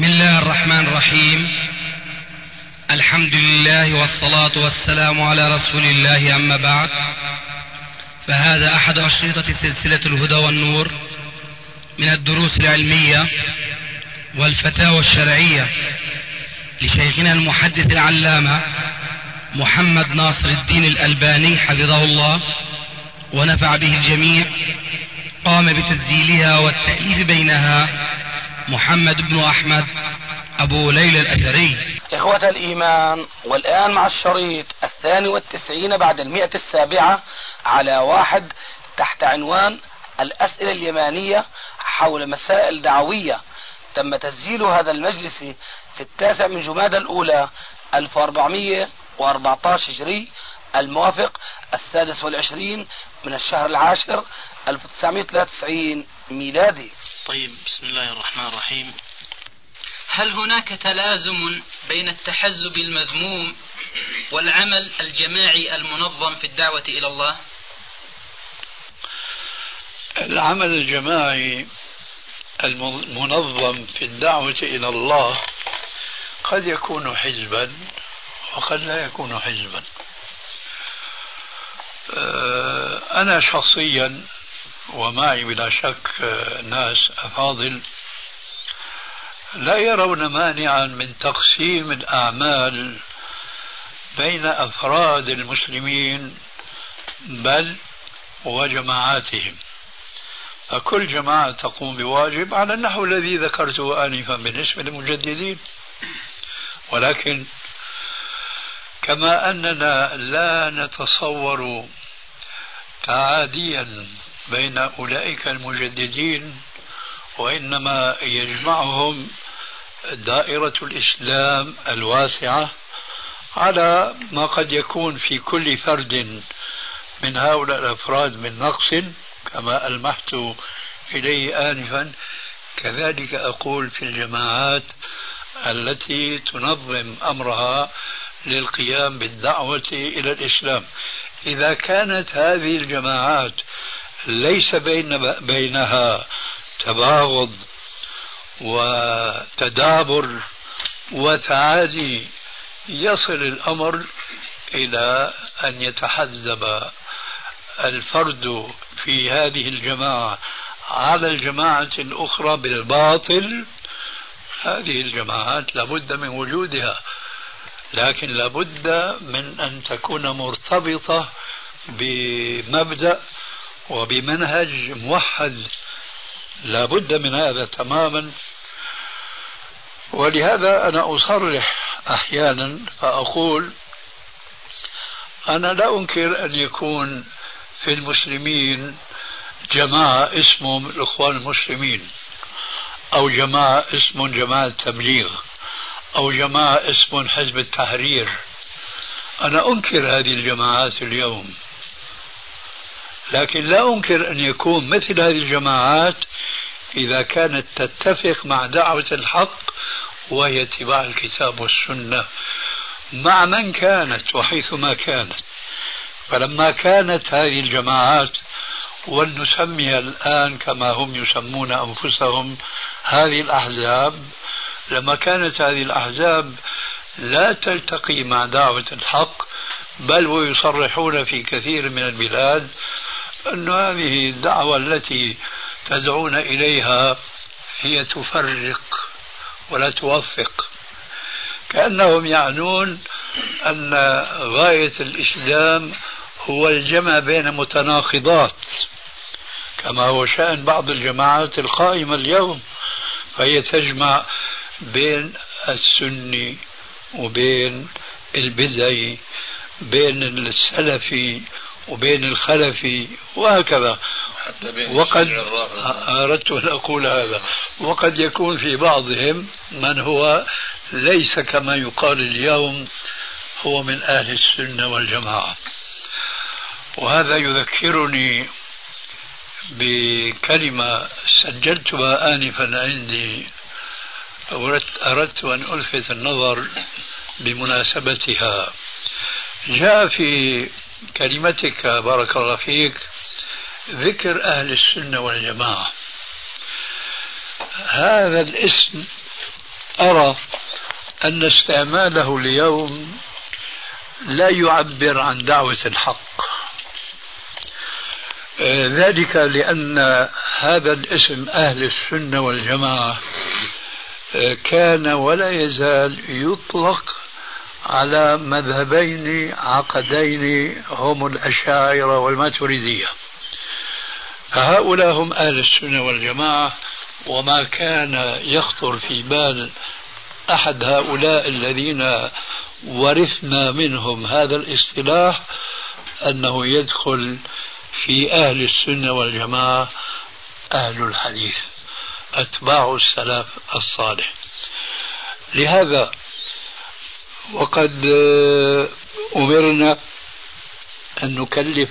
بسم الله الرحمن الرحيم. الحمد لله والصلاة والسلام على رسول الله، أما بعد، فهذا أحد أشرطة سلسلة الهدى والنور من الدروس العلمية والفتاوى الشرعية لشيخنا المحدث العلامة محمد ناصر الدين الألباني حفظه الله ونفع به الجميع. قام بتسجيلها والتأليف بينها محمد بن أحمد أبو ليلى الأثري. إخوة الإيمان، والآن مع الشريط 92 بعد 107 على 1 تحت عنوان الأسئلة اليمانية حول مسائل دعوية. تم تسجيل هذا المجلس في 9 من جمادى الأولى 1414 هجري، الموافق 26 من الشهر العاشر 1993 ميلادي. طيب، بسم الله الرحمن الرحيم. هل هناك تلازم بين التحزب المذموم والعمل الجماعي المنظم في الدعوة إلى الله؟ العمل الجماعي المنظم في الدعوة إلى الله قد يكون حزبا وقد لا يكون حزبا. أنا شخصيا ومعي بلا شك ناس أفاضل لا يرون مانعا من تقسيم الأعمال بين أفراد المسلمين بل وجماعاتهم، فكل جماعة تقوم بواجب على النحو الذي ذكرته آنفا بالنسبة للمجددين. ولكن كما أننا لا نتصور تعاديا بين أولئك المجددين، وإنما يجمعهم دائرة الإسلام الواسعة على ما قد يكون في كل فرد من هؤلاء الأفراد من نقص كما ألمحت إليه آنفا، كذلك أقول في الجماعات التي تنظم أمرها للقيام بالدعوة إلى الإسلام. إذا كانت هذه الجماعات ليس بينها تباغض وتدابر وتعادي، يصل الأمر إلى أن يتحزب الفرد في هذه الجماعة على الجماعة الأخرى بالباطل. هذه الجماعات لابد من وجودها، لكن لابد من أن تكون مرتبطة بمبدأ وبمنهج موحد، لابد من هذا تماما. ولهذا أنا أصرح أحيانا فأقول أنا لا أنكر أن يكون في المسلمين جماعة اسمهم الإخوان المسلمين، أو جماعة اسمهم جماعة التبليغ، أو جماعة اسمهم حزب التحرير. أنا أنكر هذه الجماعات اليوم، لكن لا أنكر أن يكون مثل هذه الجماعات إذا كانت تتفق مع دعوة الحق وهي اتباع الكتاب والسنة مع من كانت وحيثما كانت. فلما كانت هذه الجماعات، ولنسميها الآن كما هم يسمون أنفسهم هذه الأحزاب، لما كانت هذه الأحزاب لا تلتقي مع دعوة الحق بل ويصرحون في كثير من البلاد أن هذه الدعوة التي تدعون إليها هي تفرق ولا توفق، كأنهم يعنون أن غاية الإسلام هو الجمع بين متناقضات، كما هو شأن بعض الجماعات القائمة اليوم، فهي تجمع بين السني وبين البدعي، بين السلفي وبين الخلفي وهكذا. وقد أردت أن أقول هذا، وقد يكون في بعضهم من هو ليس كما يقال اليوم هو من أهل السنة والجماعة. وهذا يذكرني بكلمة سجلتها آنفا عندي، أردت أن ألفت النظر بمناسبتها. جاء في كلمتك بارك الله فيك ذكر أهل السنة والجماعة. هذا الاسم أرى أن استعماله اليوم لا يعبر عن دعوة الحق، ذلك لأن هذا الاسم أهل السنة والجماعة كان ولا يزال يطلق على مذهبين عقدين هم الأشاعرة والماتريدية، فهؤلاء هم أهل السنة والجماعة. وما كان يخطر في بال أحد هؤلاء الذين ورثنا منهم هذا الاصطلاح أنه يدخل في أهل السنة والجماعة أهل الحديث أتباع السلف الصالح. لهذا وقد أمرنا أن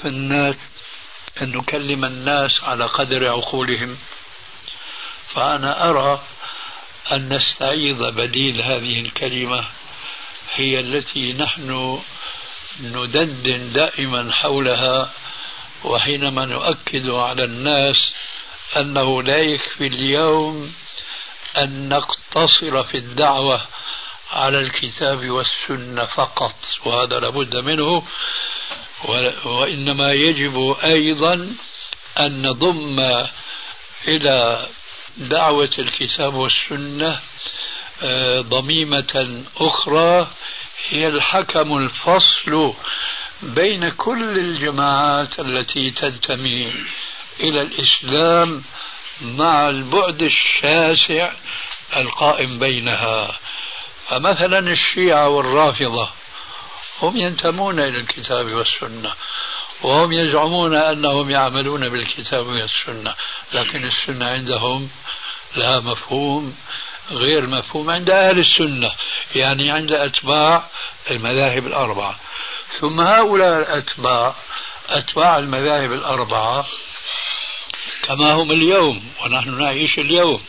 نكلم الناس على قدر عقولهم، فأنا أرى أن نستعيض بديل هذه الكلمة هي التي نحن ندندن دائما حولها، وحينما نؤكد على الناس أنه لا يكفي اليوم أن نقتصر في الدعوة على الكتاب والسنة فقط، وهذا لابد منه، وإنما يجب أيضا أن نضم إلى دعوة الكتاب والسنة ضميمة أخرى هي الحكم الفصل بين كل الجماعات التي تنتمي إلى الإسلام مع البعد الشاسع القائم بينها. فمثلا الشيعة والرافضة هم ينتمون إلى الكتاب والسنة، وهم يزعمون أنهم يعملون بالكتاب والسنة، لكن السنة عندهم لها مفهوم غير مفهوم عند أهل السنة، يعني عند أتباع المذاهب الأربعة. ثم هؤلاء أتباع المذاهب الأربعة كما هم اليوم ونحن نعيش اليوم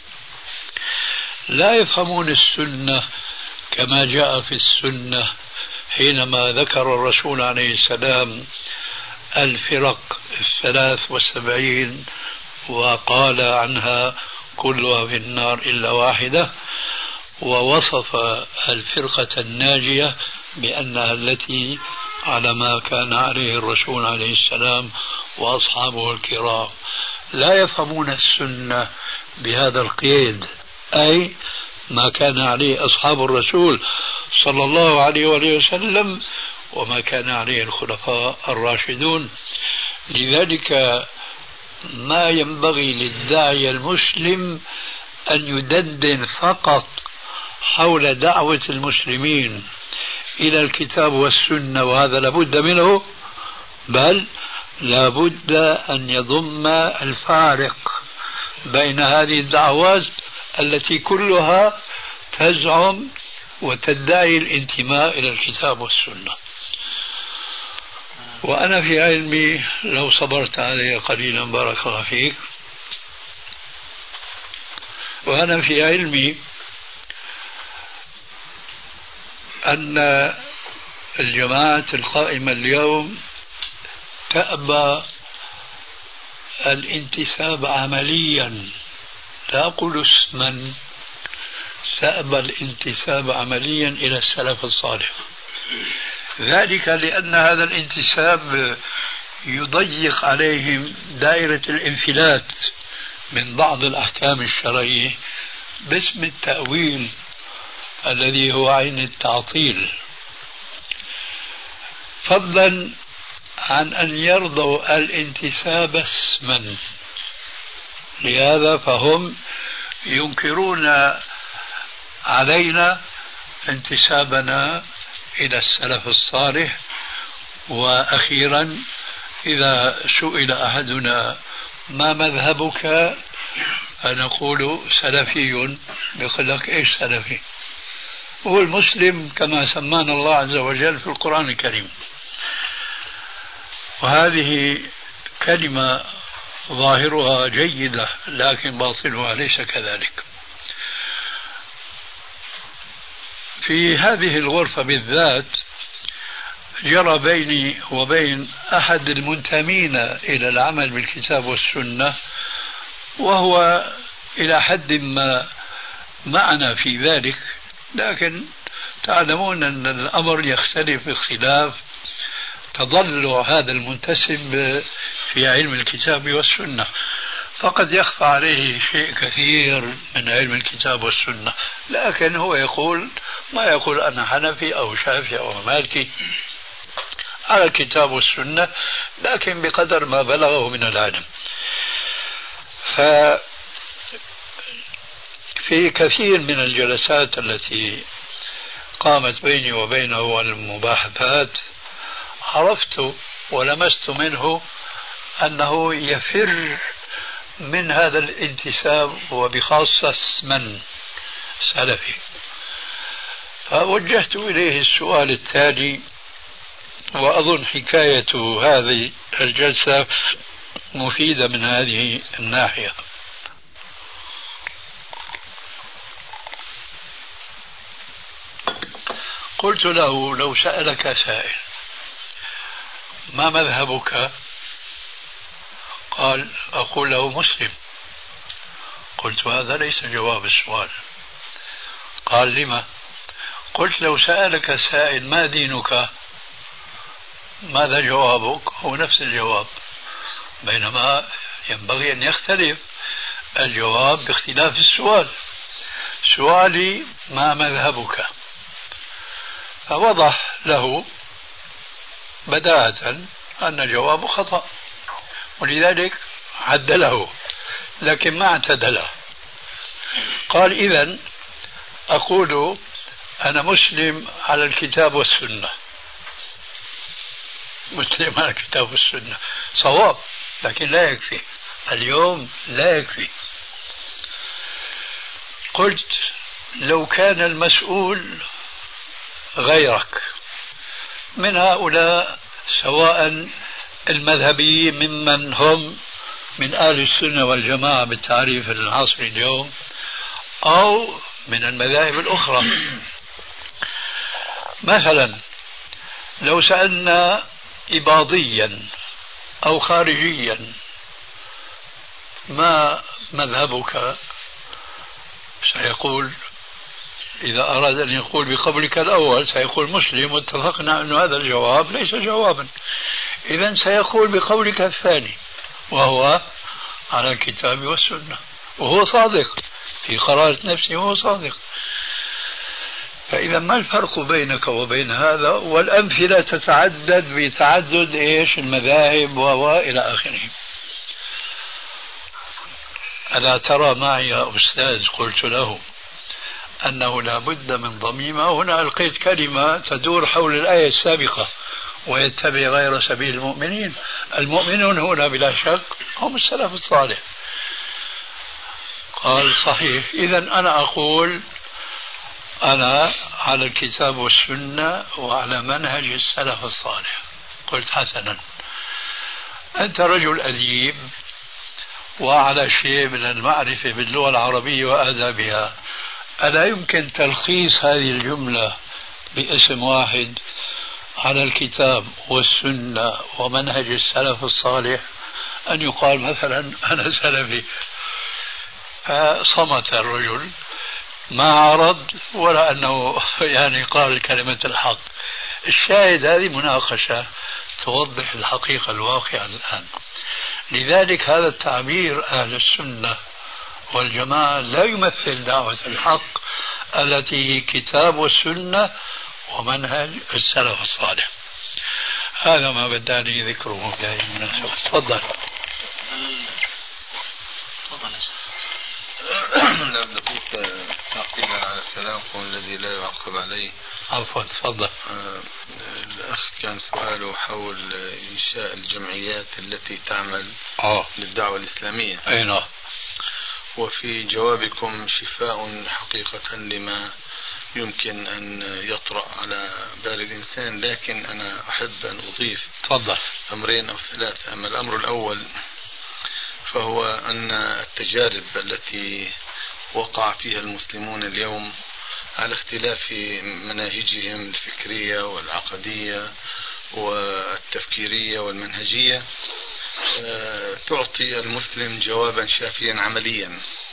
لا يفهمون السنة كما جاء في السنة حينما ذكر الرسول عليه السلام الفرق 73 وقال عنها كلها في النار إلا واحدة، ووصف الفرقة الناجية بأنها التي على ما كان عليه الرسول عليه السلام وأصحابه الكرام. لا يفهمون السنة بهذا القيد، أي ما كان عليه أصحاب الرسول صلى الله عليه وآله وسلم وما كان عليه الخلفاء الراشدون. لذلك ما ينبغي للداعية المسلم أن يدندن فقط حول دعوة المسلمين إلى الكتاب والسنة، وهذا لابد منه، بل لابد أن يضم الفارق بين هذه الدعوات التي كلها تزعم وتدعي الانتماء إلى الكتاب والسنة. وأنا في علمي لو صبرت علي قليلا بارك الله فيك، وأنا في علمي أن الجماعة القائمة اليوم تأبى الانتساب عمليا، لا أقول اسما، تأبى الانتساب عمليا إلى السلف الصالح، ذلك لأن هذا الانتساب يضيق عليهم دائرة الانفلات من بعض الأحكام الشرعية باسم التأويل الذي هو عين التعطيل، فضلا عن أن يرضوا الانتساب اسما. لهذا فهم ينكرون علينا انتسابنا إلى السلف الصالح. وأخيرا إذا سئل أحدنا ما مذهبك فنقول سلفي، يقول لك إيش سلفي؟ هو المسلم كما سمانا الله عز وجل في القرآن الكريم. وهذه كلمة ظاهرها جيدة لكن باطنها ليس كذلك. في هذه الغرفة بالذات جرى بيني وبين أحد المنتمين إلى العمل بالكتاب والسنة، وهو إلى حد ما معنا في ذلك، لكن تعلمون أن الأمر يختلف باختلاف تضلع هذا المنتسب في علم الكتاب والسنة، فقد يخفى عليه شيء كثير من علم الكتاب والسنة، لكن هو يقول ما يقول أنا حنفي أو شافعي أو مالكي على الكتاب والسنة، لكن بقدر ما بلغه من العلم. ففي كثير من الجلسات التي قامت بيني وبينه والمباحثات عرفت ولمست منه أنه يفر من هذا الانتساب، وبخاصة من سلفي. فوجهت إليه السؤال التالي، وأظن حكاية هذه الجلسة مفيدة من هذه الناحية. قلت له لو سألك سائل ما مذهبك؟ قال أقول له مسلم. قلت هذا ليس جواب السؤال. قال لما؟ قلت لو سألك سائل ما دينك ماذا جوابك؟ هو نفس الجواب، بينما ينبغي أن يختلف الجواب باختلاف السؤال. سؤالي ما مذهبك؟ فوضح له بداهة أن الجواب خطأ، ولذلك عدله لكن ما اعتدله. قال إذن أقول أنا مسلم على الكتاب والسنة. مسلم على الكتاب والسنة صواب، لكن لا يكفي اليوم، لا يكفي. قلت لو كان المسؤول غيرك من هؤلاء، سواء المذهبيين ممن هم من أهل السنة والجماعة بالتعريف العصري اليوم، أو من المذاهب الأخرى، مثلا لو سألنا إباضيا أو خارجيا ما مذهبك، سيقول إذا أراد أن يقول بقولك الأول سيقول مسلم، واتفقنا أن هذا الجواب ليس جوابا. إذن سيقول بقولك الثاني وهو على الكتاب والسنة، وهو صادق في قرارة نفسه، وهو صادق. فإذا ما الفرق بينك وبين هذا؟ والأمثلة تتعدد بتعدد المذاهب وإلى آخره. ألا ترى معي يا أستاذ، قلت له أنه لا بد من ضميمة. هنا ألقيت كلمة تدور حول الآية السابقة، ويتبع غير سبيل المؤمنين. المؤمنون هنا بلا شك هم السلف الصالح. قال صحيح، إذن أنا أقول أنا على الكتاب والسنة وعلى منهج السلف الصالح. قلت حسنا، أنت رجل أديب وعلى شيء من المعرفة باللغة العربية وآدابها، ألا يمكن تلخيص هذه الجملة باسم واحد على الكتاب والسنة ومنهج السلف الصالح؟ أن يقال مثلا أنا سلفي. فصمت الرجل، ما عرض ولا أنه قال كلمة الحق. الشاهد هذه مناقشة توضح الحقيقة الواقعة الآن. لذلك هذا التعبير أهل السنة والجماعة لا يمثل دعوة الحق التي هي كتاب والسنة ومنهج السلف الصالح. هذا ما بداني ذكره في هذه المناسبة. تفضل. لا دقيقة تعقيبا على كلامكم الذي لا يعقب عليه. عفوا تفضل. الأخ كان سؤاله حول إنشاء الجمعيات التي تعمل للدعوة الإسلامية. أي نعم. وفي جوابكم شفاء حقيقة لما يمكن أن يطرأ على بال الإنسان، لكن أنا أحب أن أضيف تفضل أمرين أو ثلاثة. أما الأمر الأول فهو أن التجارب التي وقع فيها المسلمون اليوم على اختلاف مناهجهم الفكرية والعقدية والتفكيرية والمنهجية تعطي المسلم جوابا شافيا عمليا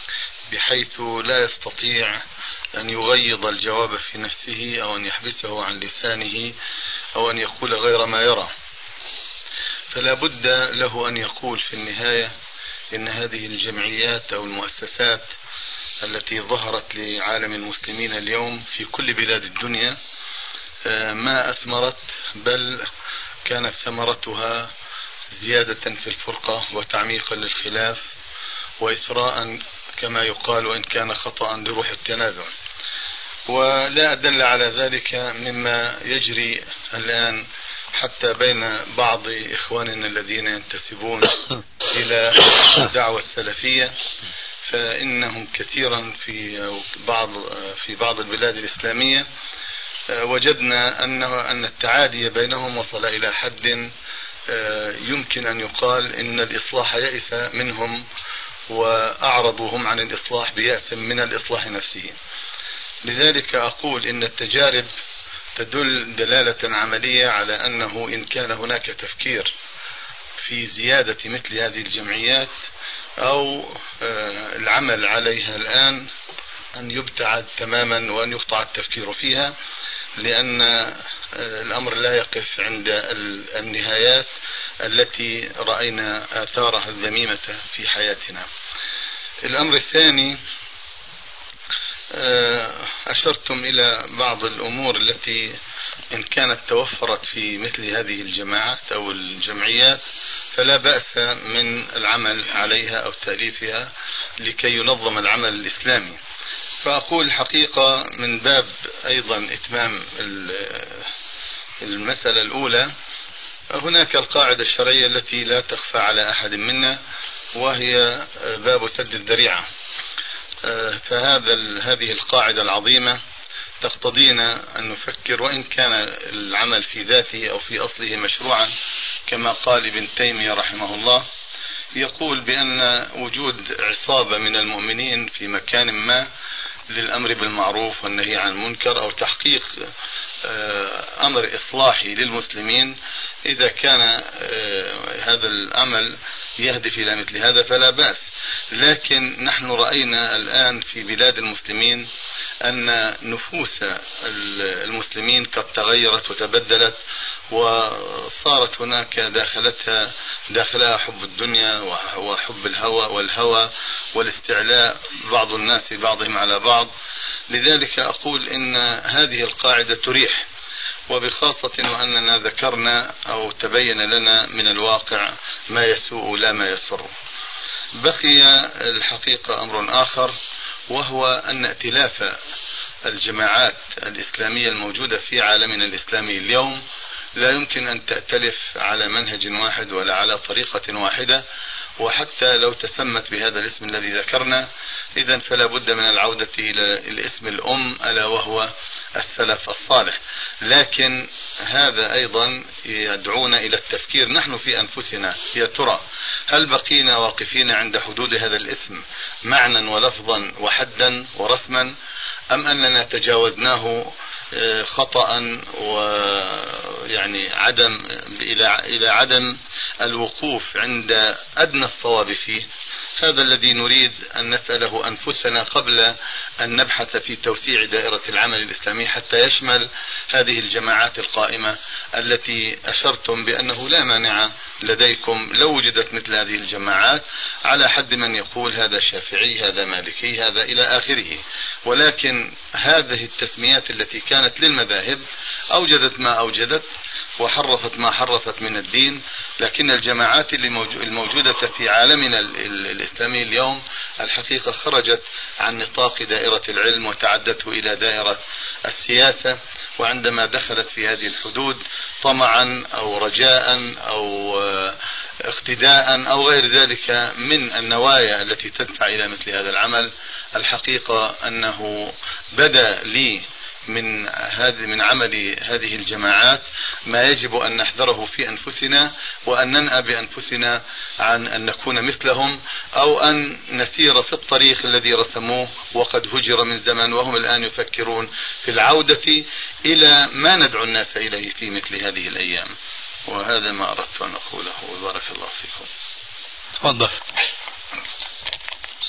بحيث لا يستطيع أن يغيض الجواب في نفسه أو أن يحبسه عن لسانه أو أن يقول غير ما يرى، فلا بد له أن يقول في النهاية إن هذه الجمعيات أو المؤسسات التي ظهرت لعالم المسلمين اليوم في كل بلاد الدنيا ما أثمرت، بل كانت ثمرتها زيادة في الفرقة وتعميقا للخلاف وإثراء كما يقال، وإن كان خطأ، لروح التنازع. ولا أدل على ذلك مما يجري الآن حتى بين بعض إخواننا الذين ينتسبون إلى الدعوة السلفية، فإنهم كثيرا في بعض البلاد الإسلامية وجدنا أن التعادي بينهم وصل إلى حد يمكن أن يقال إن الإصلاح يئس منهم وأعرضوا هم عن الإصلاح بيأس من الإصلاح نفسه. لذلك أقول إن التجارب تدل دلالة عملية على أنه إن كان هناك تفكير في زيادة مثل هذه الجمعيات أو العمل عليها الآن، أن يبتعد تماما وأن يقطع التفكير فيها، لأن الأمر لا يقف عند النهايات التي رأينا آثارها الذميمة في حياتنا. الأمر الثاني، أشرتم إلى بعض الأمور التي إن كانت توفرت في مثل هذه الجماعات أو الجمعيات فلا بأس من العمل عليها أو تأليفها لكي ينظم العمل الإسلامي. فأقول الحقيقة من باب أيضا إتمام المسألة الأولى، هناك القاعدة الشرعية التي لا تخفى على أحد منا، وهي باب سد الذريعة. هذه القاعدة العظيمة تقتضينا أن نفكر، وإن كان العمل في ذاته أو في أصله مشروعا، كما قال ابن تيمية رحمه الله، يقول بأن وجود عصابة من المؤمنين في مكان ما للأمر بالمعروف والنهي عن المنكر أو تحقيق أمر إصلاحي للمسلمين، إذا كان هذا العمل يهدف إلى مثل هذا فلا بأس. لكن نحن رأينا الآن في بلاد المسلمين أن نفوس المسلمين قد تغيرت وتبدلت، وصارت هناك داخلها حب الدنيا وحب الهوى والاستعلاء بعض الناس ببعضهم على بعض. لذلك أقول إن هذه القاعدة تريح، وبخاصة وأننا ذكرنا أو تبين لنا من الواقع ما يسوء لا ما يسر. بقي الحقيقة أمر آخر، وهو أن ائتلاف الجماعات الإسلامية الموجودة في عالمنا الإسلامي اليوم لا يمكن أن تأتلف على منهج واحد ولا على طريقة واحدة، وحتى لو تسمت بهذا الاسم الذي ذكرنا إذن فلا بد من العودة إلى الاسم الأم، ألا وهو السلف الصالح. لكن هذا أيضا يدعونا إلى التفكير نحن في أنفسنا، يا ترى هل بقينا واقفين عند حدود هذا الاسم معنى ولفظا وحدا ورسما، أم أننا تجاوزناه خطأ ويعني إلى عدم الوقوف عند أدنى الصواب فيه؟ هذا الذي نريد أن نسأله أنفسنا قبل أن نبحث في توسيع دائرة العمل الإسلامي حتى يشمل هذه الجماعات القائمة التي أشرتم بأنه لا مانع لديكم لو وجدت مثل هذه الجماعات، على حد من يقول هذا شافعي هذا مالكي هذا إلى آخره. ولكن هذه التسميات التي كانت للمذاهب أوجدت ما أوجدت وحرفت ما حرفت من الدين، لكن الجماعات الموجودة في عالمنا الإسلامي اليوم الحقيقة خرجت عن نطاق دائرة العلم وتعدته إلى دائرة السياسة، وعندما دخلت في هذه الحدود طمعا أو رجاء أو اقتداء أو غير ذلك من النوايا التي تدفع إلى مثل هذا العمل، الحقيقة أنه بدأ لي من عمل هذه الجماعات ما يجب أن نحذره في أنفسنا، وأن ننأى بأنفسنا عن أن نكون مثلهم أو أن نسير في الطريق الذي رسموه وقد هجر من زمن، وهم الآن يفكرون في العودة إلى ما ندعو الناس إليه في مثل هذه الأيام. وهذا ما أردت أن أقوله، وبارك الله فيكم. تفضل.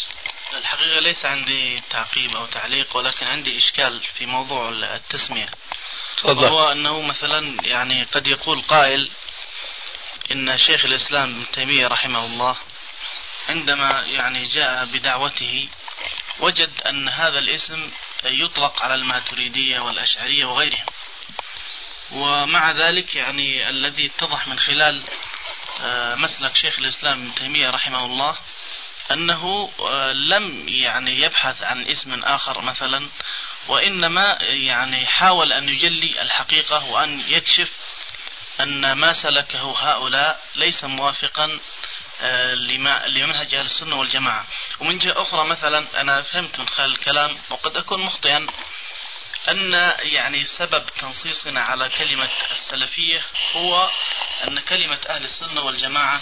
الحقيقة ليس عندي تعقيب أو تعليق، ولكن عندي إشكال في موضوع التسمية. وهو أنه مثلا يعني قد يقول قائل إن شيخ الإسلام ابن تيمية رحمه الله عندما يعني جاء بدعوته وجد أن هذا الاسم يطلق على الماتريدية والأشعرية وغيرهم، ومع ذلك يعني الذي اتضح من خلال مسلك شيخ الإسلام ابن تيمية رحمه الله أنه لم يعني يبحث عن اسم آخر مثلا، وإنما يعني حاول أن يجلي الحقيقة وأن يكشف أن ما سلكه هؤلاء ليس موافقا لمنهج أهل السنة والجماعة. ومن جهة أخرى مثلا أنا فهمت من خلال الكلام وقد أكون مخطئا أن يعني سبب تنصيصنا على كلمة السلفية هو أن كلمة أهل السنة والجماعة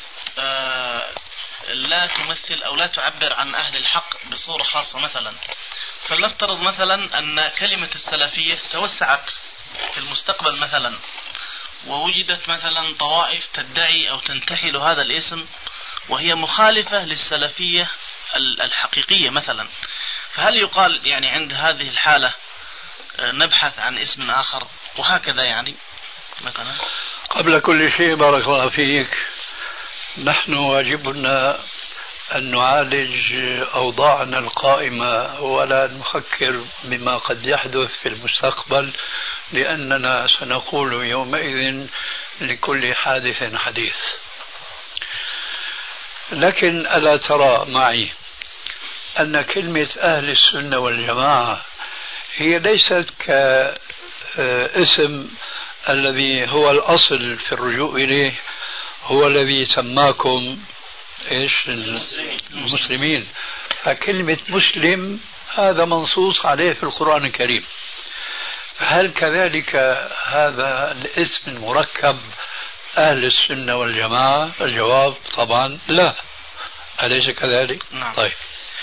لا تمثل أو لا تعبر عن أهل الحق بصورة خاصة. مثلا فلنفترض مثلا أن كلمة السلفية توسعت في المستقبل مثلا، ووجدت مثلا طوائف تدعي أو تنتحل هذا الاسم وهي مخالفة للسلفية الحقيقية مثلا، فهل يقال يعني عند هذه الحالة نبحث عن اسم آخر وهكذا يعني مثلا؟ قبل كل شيء بارك الله فيك، نحن واجبنا أن نعالج أوضاعنا القائمة ولا نفكر بما قد يحدث في المستقبل، لأننا سنقول يومئذ لكل حادث حديث. لكن ألا ترى معي أن كلمة أهل السنة والجماعة هي ليست كاسم الذي هو الأصل في الرجوع إليه، هو الذي سماكم إيش المسلمين. فكلمة مسلم هذا منصوص عليه في القرآن الكريم، فهل كذلك هذا الاسم المركب أهل السنة والجماعة؟ الجواب طبعا لا، أليس كذلك؟ نعم. طيب،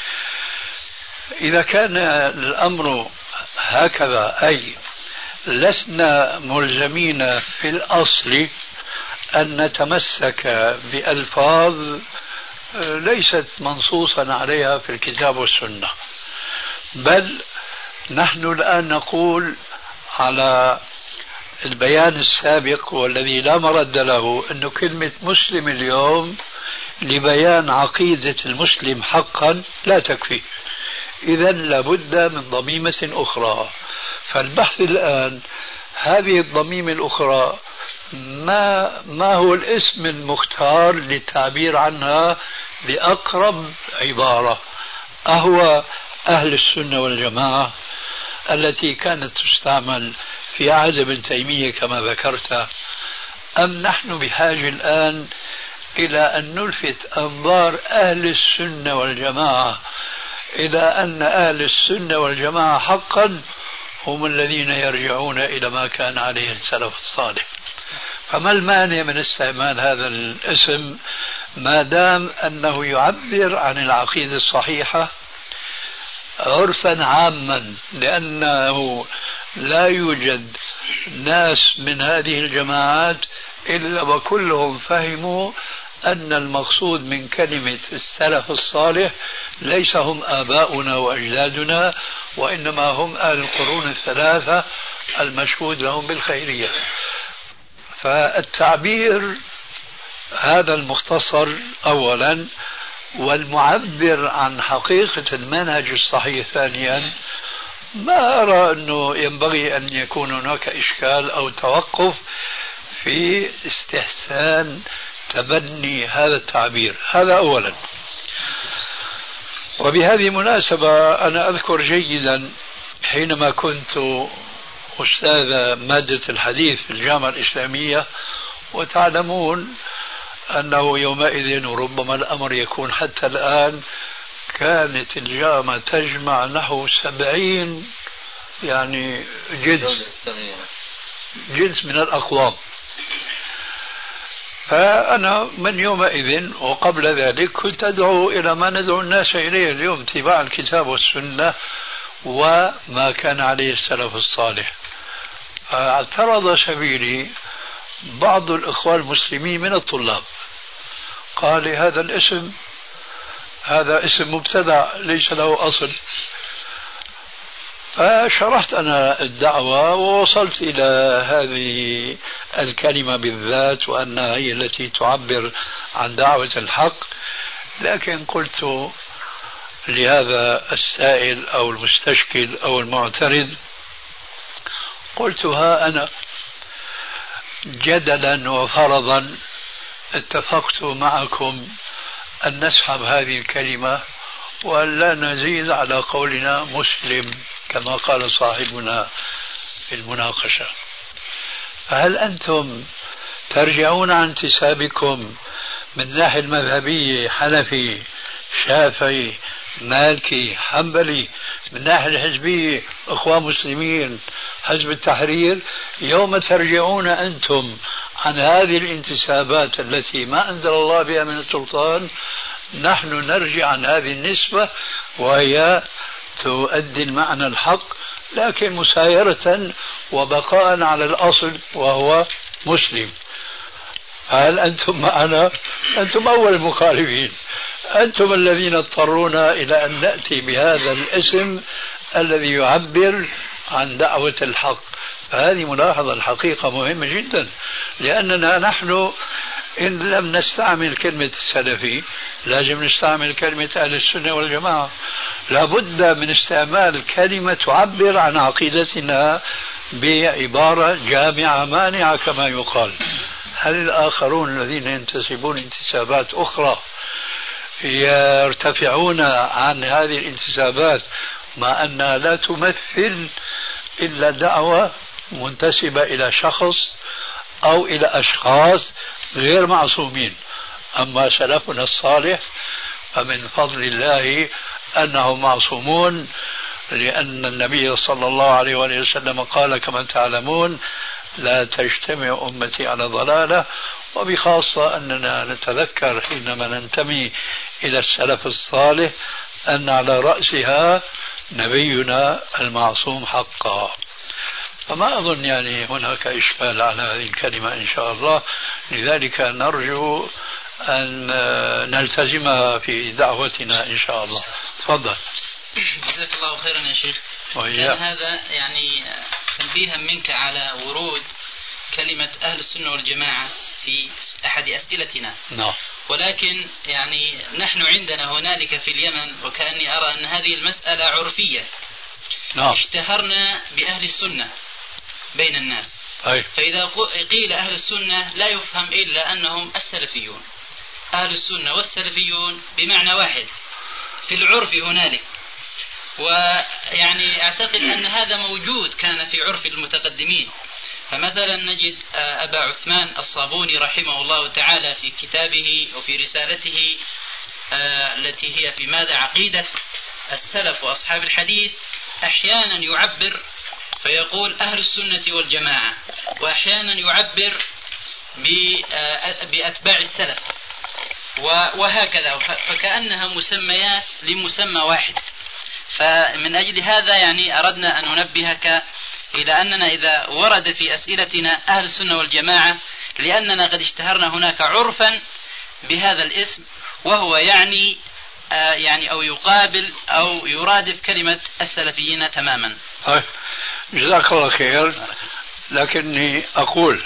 إذا كان الأمر هكذا أي لسنا ملزمين في الأصل أن نتمسك بألفاظ ليست منصوصا عليها في الكتاب والسنة، بل نحن الآن نقول على البيان السابق والذي لا مرد له أن كلمة مسلم اليوم لبيان عقيدة المسلم حقا لا تكفي، إذن لابد من ضميمة أخرى. فالبحث الآن هذه الضميمة الأخرى ما هو الاسم المختار للتعبير عنها بأقرب عبارة؟ أهو أهل السنة والجماعة التي كانت تستعمل في عهد ابن تيمية كما ذكرت، أم نحن بحاجة الآن إلى أن نلفت أنظار أهل السنة والجماعة إلى أن أهل السنة والجماعة حقا هم الذين يرجعون إلى ما كان عليه السلف الصالح؟ فما المانع من استعمال هذا الاسم ما دام أنه يعبر عن العقيدة الصحيحة عرفا عاما، لأنه لا يوجد ناس من هذه الجماعات إلا وكلهم فهموا أن المقصود من كلمة السلف الصالح ليس هم آباؤنا وأجدادنا، وإنما هم أهل القرون الثلاثة المشهود لهم بالخيرية. فالتعبير هذا المختصر أولا والمعبر عن حقيقة المنهج الصحيح ثانيا، ما أرى أنه ينبغي أن يكون هناك إشكال أو توقف في استحسان تبني هذا التعبير. هذا أولا. وبهذه المناسبة أنا أذكر جيدا حينما كنت أستاذ مادة الحديث في الجامعة الإسلامية، وتعلمون أنه يومئذ وربما الأمر يكون حتى الآن كانت الجامعة تجمع نحو 70 يعني جنس من الأقوام. فأنا من يومئذ وقبل ذلك كنت أدعو إلى ما ندعو الناس إليه اليوم، اتباع الكتاب والسنة وما كان عليه السلف الصالح. اعترض سبيلي بعض الإخوان المسلمين من الطلاب، قال لي هذا الاسم هذا اسم مبتدع ليس له أصل. فشرحت أنا الدعوة ووصلت إلى هذه الكلمة بالذات وأنها هي التي تعبر عن دعوة الحق. لكن قلت لهذا السائل أو المستشكل أو المعترض، قلت ها أنا جدلا وفرضا اتفقت معكم أن نسحب هذه الكلمة وأن لا نزيد على قولنا مسلم كما قال صاحبنا في المناقشة، فهل أنتم ترجعون عن انتسابكم من الناحية المذهبية حنفي شافعي مالكي حنبلي، من الناحية الحزبية إخوان مسلمين حزب التحرير، يوم ترجعون أنتم عن هذه الانتسابات التي ما أنزل الله بها من السلطان، نحن نرجع عن هذه النسبة وهي تؤدي المعنى الحق لكن مسايرة وبقاء على الأصل وهو مسلم. هل أنتم معنا؟ أنتم أول المخالفين، أنتم الذين اضطرونا إلى أن نأتي بهذا الاسم الذي يعبر عن دعوة الحق. فهذه ملاحظة الحقيقة مهمة جدا، لأننا نحن إن لم نستعمل كلمة السلفي لازم نستعمل كلمة أهل السنة والجماعة. لابد من استعمال كلمة تعبر عن عقيدتنا بعبارة جامعة مانعة كما يقال. هل الآخرون الذين ينتسبون انتسابات أخرى يرتفعون عن هذه الانتسابات مع أنها لا تمثل إلا دعوة منتسبة إلى شخص أو إلى أشخاص غير معصومين؟ أما سلفنا الصالح فمن فضل الله أنهم معصومون، لأن النبي صلى الله عليه وسلم قال كما تعلمون لا تجتمع أمتي على ضلالة، وبخاصة أننا نتذكر حينما ننتمي إلى السلف الصالح أن على رأسها نبينا المعصوم حقا. فما أظن يعني هناك إشكال على هذه الكلمة إن شاء الله، لذلك نرجو أن نلتزمها في دعوتنا إن شاء الله. تفضل. جزاك الله خيرا يا شيخ. كان هذا يعني تنبيها منك على ورود كلمة أهل السنة والجماعة في أحد أسئلتنا. نعم. ولكن يعني نحن عندنا هنالك في اليمن، وكأني أرى أن هذه المسألة عرفية. نعم. اشتهرنا بأهل السنة بين الناس. أي. فإذا قيل أهل السنة لا يفهم إلا أنهم السلفيون. أهل السنة والسلفيون بمعنى واحد في العرف هنالك، ويعني أعتقد أن هذا موجود كان في عرف المتقدمين. فمثلا نجد أبا عثمان الصابوني رحمه الله تعالى في كتابه وفي رسالته التي هي في ماذا عقيدة السلف وأصحاب الحديث، أحيانا يعبر فيقول أهل السنة والجماعة، وأحيانا يعبر بأتباع السلف، وهكذا، فكأنها مسميات لمسمى واحد. فمن أجل هذا يعني أردنا أن ننبهك إلى أننا إذا ورد في أسئلتنا أهل السنة والجماعة لأننا قد اشتهرنا هناك عرفا بهذا الاسم، وهو يعني أو يقابل أو يرادف كلمة السلفيين تماما. جزاك الله خير. لكني أقول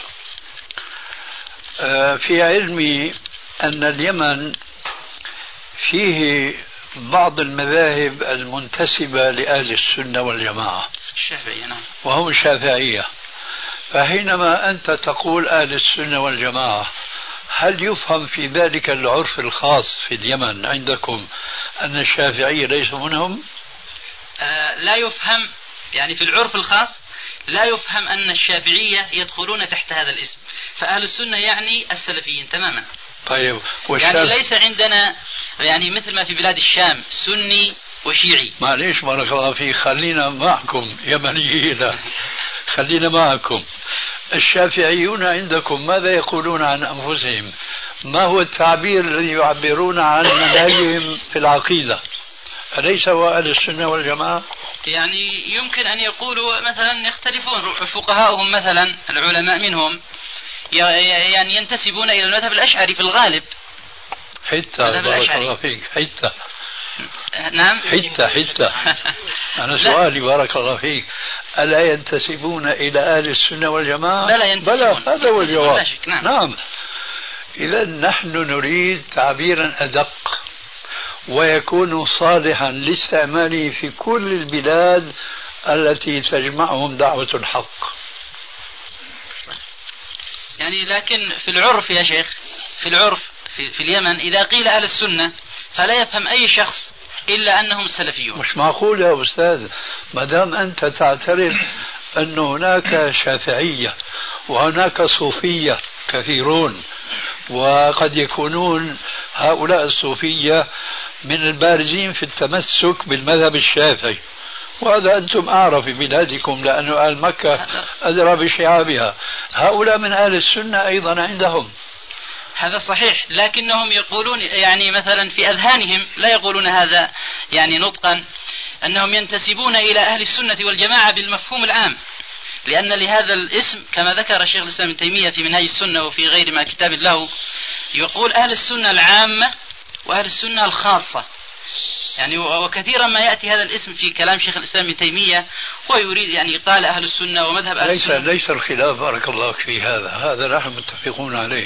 في علمي أن اليمن فيه بعض المذاهب المنتسبة لأهل السنة والجماعة، الشافعية، نعم، وهم الشافعية. فحينما أنت تقول أهل السنة والجماعة، هل يفهم في ذلك العرف الخاص في اليمن عندكم أن الشافعية ليسوا منهم؟ لا يفهم، يعني في العرف الخاص لا يفهم أن الشافعية يدخلون تحت هذا الاسم. فأهل السنة يعني السلفيين تماما. طيب، يعني ليس عندنا يعني مثل ما في بلاد الشام سني وشيعي. معليش بارك الله فيك، خلينا معكم يمنيين، خلينا معكم. الشافعيون عندكم ماذا يقولون عن أنفسهم؟ ما هو التعبير الذي يعبرون عن منهجهم في العقيدة؟ أليس هو أهل السنة والجماعة؟ يعني يمكن أن يقولوا مثلا يختلفون فقهاؤهم، مثلا العلماء منهم يعني ينتسبون إلى المذهب الأشعري في الغالب. حتى بارك الله فيك، نعم حتة أنا سؤالي بارك الله فيك، ألا ينتسبون إلى أهل السنة والجماعة؟ بلى ينتسبون، هذا هو الجواب. نعم. إذا نحن نريد تعبيرا أدق ويكون صالحا لاستعماله في كل البلاد التي تجمعهم دعوة الحق. يعني لكن في العرف يا شيخ، في العرف في اليمن إذا قيل أهل السنة فلا يفهم أي شخص إلا أنهم سلفيون. مش معقول يا أستاذ، ما دام أنت تعترف أن هناك شافعية وهناك صوفية كثيرون، وقد يكونون هؤلاء الصوفية من البارزين في التمسك بالمذهب الشافعي، وهذا أنتم أعرف في بلادكم لأن أهل مكة أدرى بشعابها، هؤلاء من أهل السنة أيضا عندهم. هذا صحيح، لكنهم يقولون يعني مثلا في أذهانهم لا يقولون هذا يعني نطقا، أنهم ينتسبون إلى أهل السنة والجماعة بالمفهوم العام، لأن لهذا الاسم كما ذكر شيخ الإسلام ابن تيمية في منهاج السنة وفي غير ما كتاب له، يقول أهل السنة العامة وأهل السنة الخاصة. يعني وكثيرا ما يأتي هذا الاسم في كلام شيخ الإسلام ابن تيمية، ويريد يعني قال أهل السنة ومذهب أهل السنة. ليس الخلاف بارك الله في هذا نحن متفقون عليه.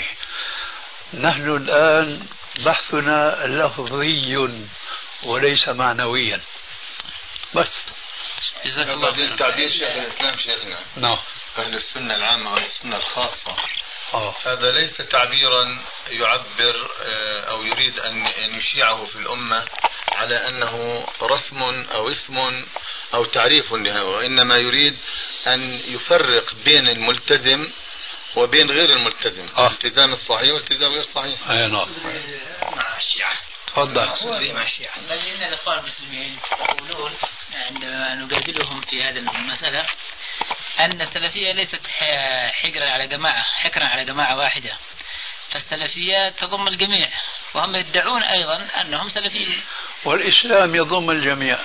نحن الآن بحثنا لفظي وليس معنويا بس. جزاك الله خير. تعبير شيخ الإسلام شيخنا نعم أهل السنة العامة وأهل السنة الخاصة، هذا ليس تعبيرا يعبر أو يريد أن يشيعه في الأمة على أنه رسم أو اسم أو تعريف لها، وإنما يريد أن يفرق بين الملتزم وبين غير الملتزم، الالتزام الصحيح والالتزام غير صحيح. أي نعم. مع الشيعة. تفضل. مع الشيعة. بل إن الإخوان المسلمين يقولون عندما نقابلهم في هذه المسألة أن السلفية ليست حكرا على جماعة واحدة، فالسلفية تضم الجميع، وهم يدعون أيضا أنهم سلفيين. والإسلام يضم الجميع،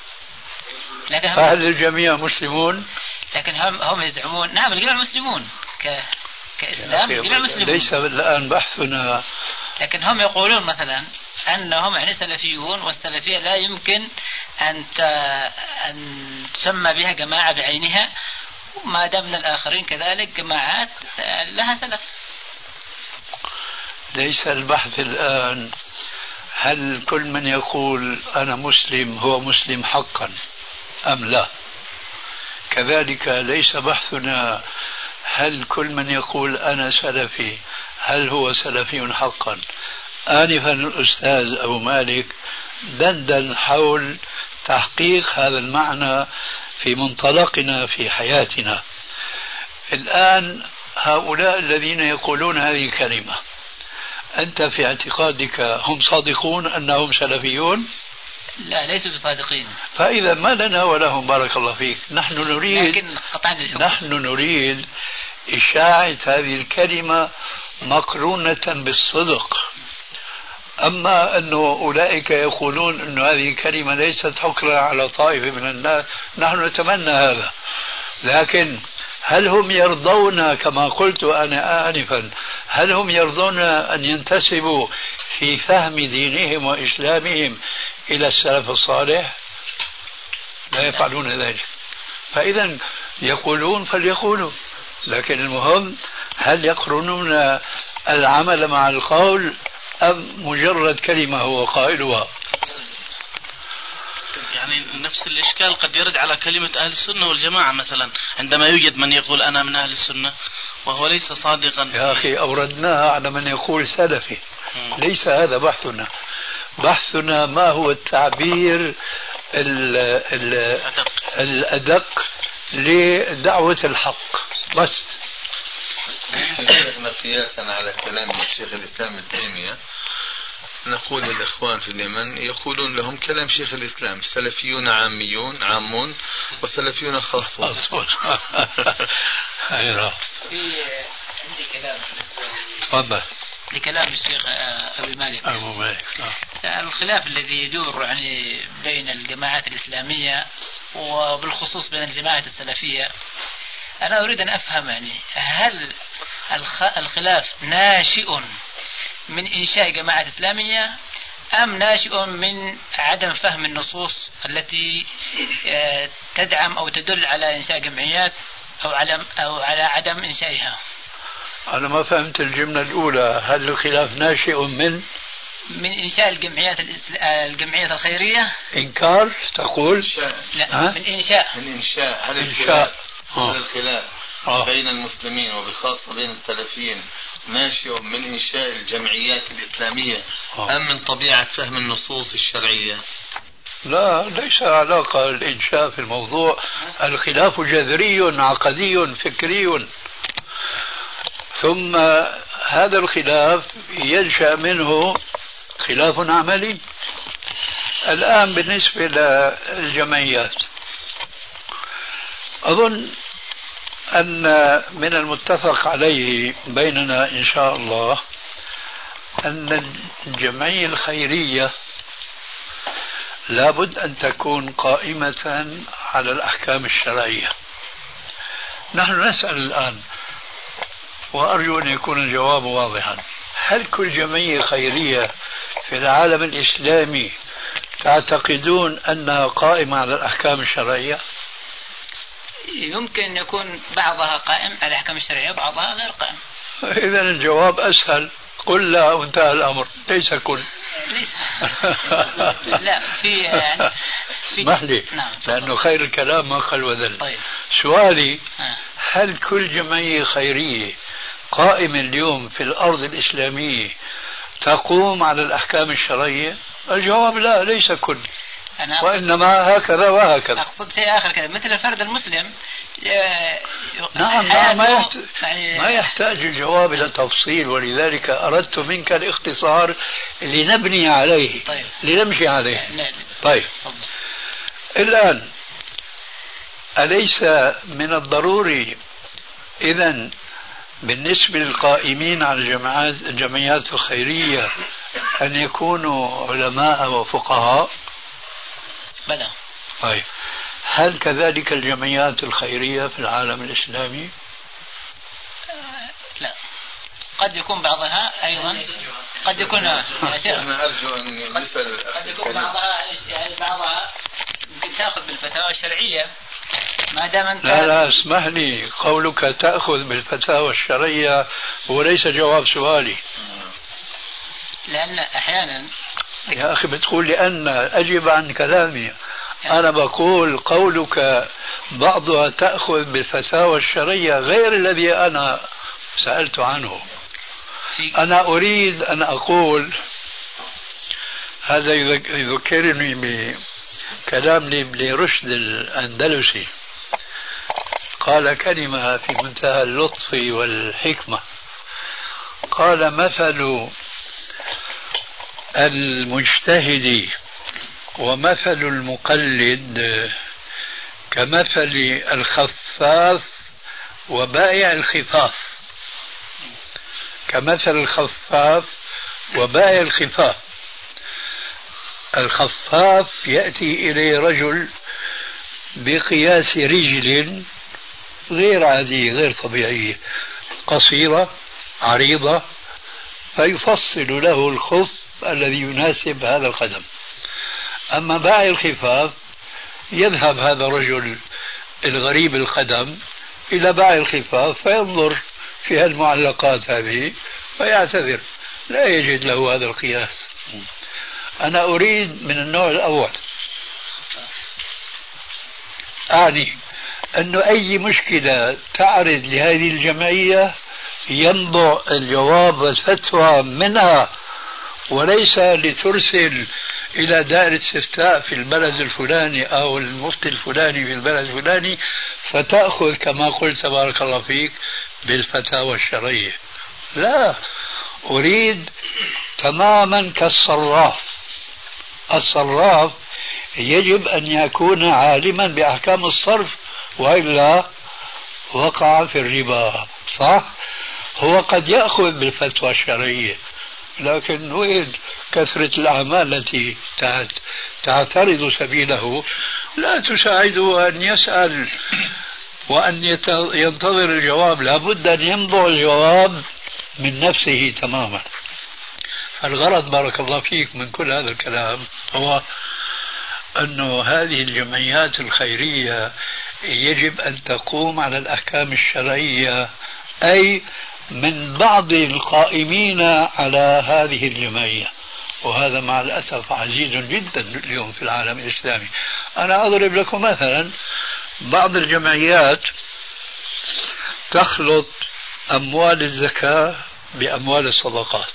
لكن هل الجميع مسلمون؟ لكن هم يزعمون نعم الجميع مسلمون كإسلام الجميع مسلمون. ليس الآن بحثنا، لكن هم يقولون مثلا أنهم يعني سلفيون، والسلفية لا يمكن أن تسمى بها جماعة بعينها، ما دام الآخرين كذلك جماعات لها سلف. ليس البحث الآن هل كل من يقول أنا مسلم هو مسلم حقا أم لا، كذلك ليس بحثنا هل كل من يقول أنا سلفي هل هو سلفي حقا. آنفا الأستاذ أبو مالك دندن حول تحقيق هذا المعنى في منطلقنا في حياتنا. الآن هؤلاء الذين يقولون هذه الكلمة، أنت في اعتقادك هم صادقون أنهم سلفيون؟ لا، ليسوا بصادقين. فإذا ما لنا ولهم بارك الله فيك. نحن نريد إشاعة هذه الكلمة مقرونة بالصدق. أما أن أولئك يقولون أن هذه الكلمة ليست حكرا على طائفة من الناس، نحن نتمنى هذا، لكن هل هم يرضون كما قلت أنا آنفا، هل هم يرضون أن ينتسبوا في فهم دينهم وإسلامهم إلى السلف الصالح؟ لا يفعلون ذلك. فإذا يقولون فليقولوا، لكن المهم هل يقرنون العمل مع القول أم مجرد كلمة هو قائلها؟ يعني نفس الإشكال قد يرد على كلمة أهل السنة والجماعة مثلا، عندما يوجد من يقول أنا من أهل السنة وهو ليس صادقا. يا أخي أوردناها على من يقول سلفي، ليس هذا بحثنا. بحثنا ما هو التعبير الأدق لدعوة الحق بس. قياسا على كلام الشيخ الإسلام ابن تيمية نقول للإخوان في اليمن يقولون لهم كلام شيخ الإسلام: سلفيون عامون وسلفيون خاصون. في عندي كلام تفضل. لكلام الشيخ أبو مالك. الخلاف الذي يدور يعني بين الجماعات الإسلامية وبالخصوص بين الجماعة السلفية، أنا أريد أن أفهم يعني هل الخلاف ناشئ من إنشاء جماعة إسلامية أم ناشئ من عدم فهم النصوص التي تدعم أو تدل على إنشاء جمعيات أو على عدم إنشائها؟ أنا ما فهمت الجملة الأولى. هل الخلاف ناشئ من إنشاء الجمعية الخيرية؟ إنكار تقول؟ لا، من إنشاء. هل الخلاف بين المسلمين وبخاصة بين السلفيين ناشئ من إنشاء الجمعيات الإسلامية أم من طبيعة فهم النصوص الشرعية؟ لا، ليس علاقة الإنشاء في الموضوع. الخلاف جذري عقدي فكري، ثم هذا الخلاف ينشأ منه خلاف عملي. الآن بالنسبة للجمعيات، أظن أن من المتفق عليه بيننا إن شاء الله أن الجمعية الخيرية لابد أن تكون قائمة على الأحكام الشرعية. نحن نسأل الآن، وأرجو أن يكون الجواب واضحا: هل كل جمعية خيرية في العالم الإسلامي تعتقدون أنها قائمة على الأحكام الشرعية؟ يمكن أن يكون بعضها قائم على الأحكام الشرعية وبعضها غير قائم. إذا الجواب أسهل، قل لا وانتهى الأمر. ليس كل ليس لا، في اسمح لي، نعم، لأنه خير الكلام ما قل وذل. طيب. سؤالي: هل كل جمعية خيرية قائمة اليوم في الأرض الإسلامية تقوم على الأحكام الشرعية؟ الجواب لا، ليس كل، وإنما هكذا وهكذا. أقصد شيء آخر كذا، مثل الفرد المسلم. نعم، ما يحتاج الجواب إلى تفصيل، ولذلك أردت منك الاختصار لنبني عليه. طيب. لنمشي عليه. طيب، الآن أليس من الضروري إذن بالنسبة للقائمين على الجمعيات الخيرية أن يكونوا علماء وفقهاء؟ بلى. طيب، هل كذلك الجمعيات الخيرية في العالم الإسلامي؟ لا، قد يكون بعضها أيضا، قد يكون أنا أرجو أن قد يكون بعضها ممكن تأخذ بالفتاوى الشرعية ما دام أنت. لا، اسمح لي، قولك تأخذ بالفتاوى الشرعية هو ليس جواب سؤالي. لأن أحيانا يا أخي بتقول لأن أجب عن كلامي. أنا بقول قولك بعضها تأخذ بالفتاوى الشرعية غير الذي أنا سألت عنه. أنا أريد أن أقول، هذا يذكرني بكلام لابن رشد الأندلسي، قال كلمة في منتهى اللطف والحكمة. قال: مثل المجتهد ومثل المقلد كمثل الخفاف وبائع الخفاف. كمثل الخفاف وبائع الخفاف. الخفاف يأتي إليه رجل بقياس رجل غير عادية غير طبيعية، قصيرة عريضة، فيفصل له الخف الذي يناسب هذا القدم. أما بائع الخفاف يذهب هذا الرجل الغريب القدم إلى بائع الخفاف فينظر في المعلقات هذه فيعتذر، لا يجد له هذا القياس. أنا أريد من النوع الأول، أعني أنه أي مشكلة تعرض لهذه الجمعية ينبع الجواب والفتوى منها، وليس لترسل إلى دائرة استفتاء في البلد الفلاني أو المفتي الفلاني في البلد الفلاني فتأخذ كما قلت تبارك الله فيك بالفتاوى الشرعية. لا، أريد تماما كالصراف. الصراف يجب أن يكون عالما بأحكام الصرف، وإلا وقع في الربا. صح؟ هو قد يأخذ بالفتوى الشرعية، لكن وين كثرة الأعمال التي تعترض سبيله لا تساعده أن يسأل وأن ينتظر الجواب. لابد أن ينبع الجواب من نفسه تماما. فالغرض بارك الله فيك من كل هذا الكلام هو أنه هذه الجمعيات الخيرية يجب أن تقوم على الأحكام الشرعية، أي من بعض القائمين على هذه الجمعية، وهذا مع الأسف عزيز جدا اليوم في العالم الإسلامي. أنا أضرب لكم مثلا بعض الجمعيات تخلط أموال الزكاة بأموال الصدقات،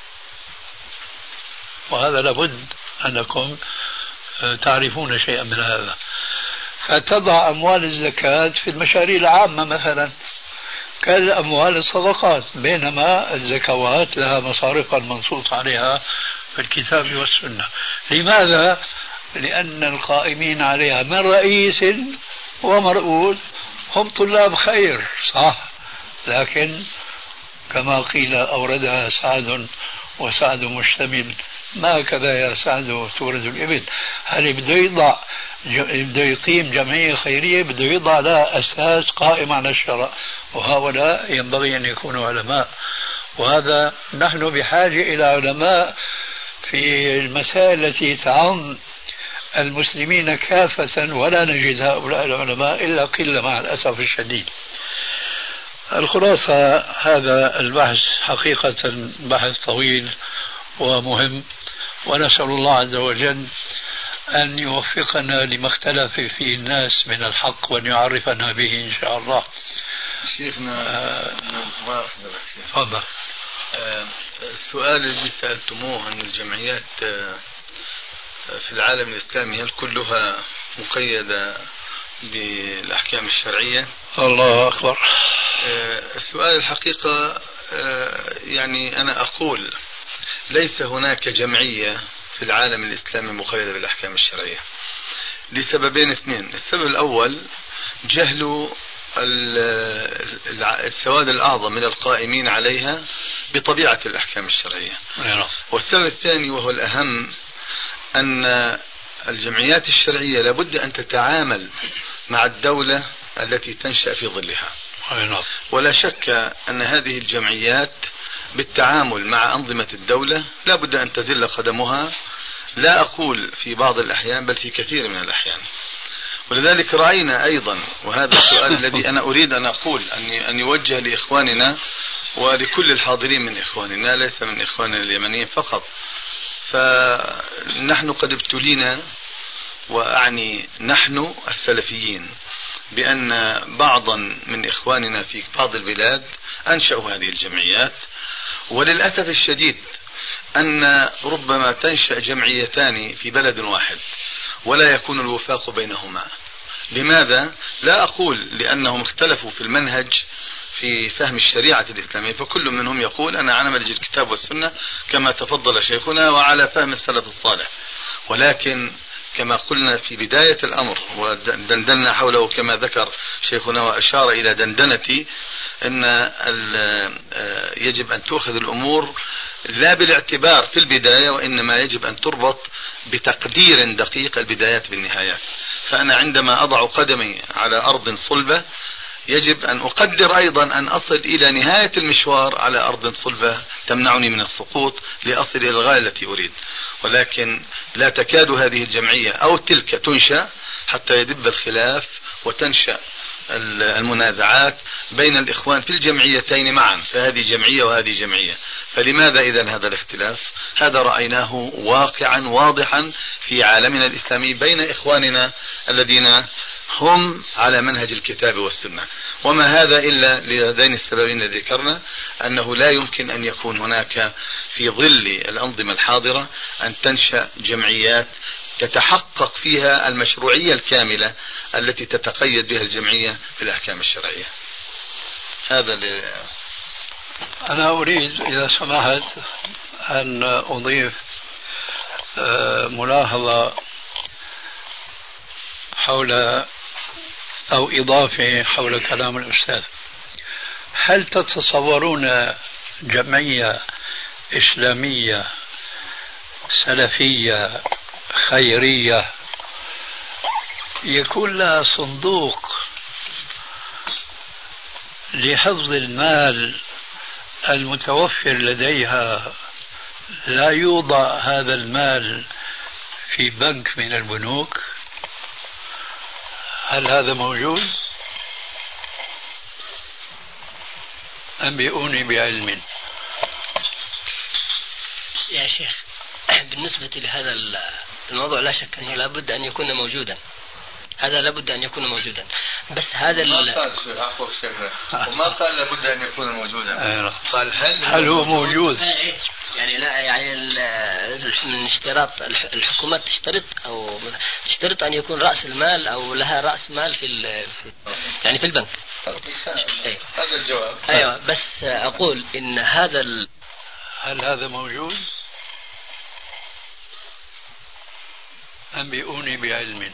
وهذا لابد أنكم تعرفون شيئا من هذا. فتضع أموال الزكاة في المشاريع العامة مثلا كالأموال الصدقات، بينما الزكوات لها مصارفها المنصوص عليها في الكتاب والسنة. لماذا؟ لأن القائمين عليها من رئيس ومرؤوس هم طلاب خير، صح، لكن كما قيل أوردها سعد وسعد مشتمل، ما كذا يا سعد تورد الإبل. هل بده يقيم جمعية خيرية بده يضع لها أساس قائم على الشرع، وهؤلاء ينبغي أن يكونوا علماء، وهذا نحن بحاجة إلى علماء في المسائل التي تعم المسلمين كافة، ولا نجد هؤلاء العلماء إلا قلة مع الأسف الشديد. الخلاصة هذا البحث حقيقة بحث طويل ومهم، ونسأل الله عز وجل أن يوفقنا لما اختلف فيه الناس من الحق وأن يعرفنا به إن شاء الله. شيخنا تفضل. السؤال الذي سألتموه عن الجمعيات في العالم الإسلامي هل كلها مقيدة بالأحكام الشرعية؟ الله أكبر. السؤال الحقيقة يعني أنا أقول ليس هناك جمعية في العالم الإسلامي مقيدة بالأحكام الشرعية لسببين اثنين. السبب الأول جهل السواد الأعظم من القائمين عليها بطبيعة الأحكام الشرعية. والسبب الثاني وهو الأهم أن الجمعيات الشرعية لابد أن تتعامل مع الدولة التي تنشأ في ظلها، ولا شك أن هذه الجمعيات بالتعامل مع أنظمة الدولة لابد أن تزل قدمها، لا أقول في بعض الأحيان بل في كثير من الأحيان. ولذلك رأينا أيضا، وهذا السؤال الذي أنا أريد أن أقول أن يوجه لإخواننا ولكل الحاضرين من إخواننا، ليس من إخواننا اليمنيين فقط، فنحن قد ابتلينا، وأعني نحن السلفيين، بأن بعضا من إخواننا في بعض البلاد أنشأوا هذه الجمعيات، وللأسف الشديد أن ربما تنشأ جمعيتان في بلد واحد ولا يكون الوفاق بينهما. لماذا؟ لا أقول لأنهم اختلفوا في المنهج في فهم الشريعة الإسلامية، فكل منهم يقول أنا على منهج الكتاب والسنة كما تفضل شيخنا وعلى فهم السلف الصالح، ولكن كما قلنا في بداية الأمر ودندنا حوله كما ذكر شيخنا وأشار إلى دندنتي، أن يجب أن تأخذ الأمور لا بالاعتبار في البداية، وإنما يجب أن تربط بتقدير دقيق البدايات بالنهايات. فأنا عندما أضع قدمي على أرض صلبة يجب أن أقدر أيضا أن أصل إلى نهاية المشوار على أرض صلبة تمنعني من السقوط لأصل إلى الغاية التي أريد. ولكن لا تكاد هذه الجمعية أو تلك تنشأ حتى يدب الخلاف وتنشأ المنازعات بين الإخوان في الجمعيتين معا، فهذه جمعية وهذه جمعية. فلماذا إذن هذا الاختلاف؟ هذا رأيناه واقعا واضحا في عالمنا الإسلامي بين إخواننا الذين هم على منهج الكتاب والسنة. وما هذا إلا لهذين السببين الذي ذكرنا، أنه لا يمكن أن يكون هناك في ظل الأنظمة الحاضرة أن تنشأ جمعيات تتحقق فيها المشروعية الكاملة التي تتقيد بها الجمعية في الأحكام الشرعية. هذا أنا أريد إذا سمحت أن أضيف ملاحظة حول أو إضافة حول كلام الأستاذ. هل تتصورون جمعية إسلامية سلفية خيرية يكون لها صندوق لحفظ المال المتوفر لديها لا يوضع هذا المال في بنك من البنوك؟ هل هذا موجود؟ أنبئوني بعلم. يا شيخ، بالنسبة لهذا الموضوع لا شك أنه لابد أن يكون موجودا، هذا لابد أن يكون موجودا، بس هذا ما قال وما قال لابد أن يكون موجودا، قال هل هو موجود؟ يعني لا، يعني من اشتراط الحكومات تشترط أن يكون رأس المال أو لها رأس مال يعني في البنك. هذا الجواب. أيوة، بس أقول إن هل هذا موجود؟ أنبئوني بعلم.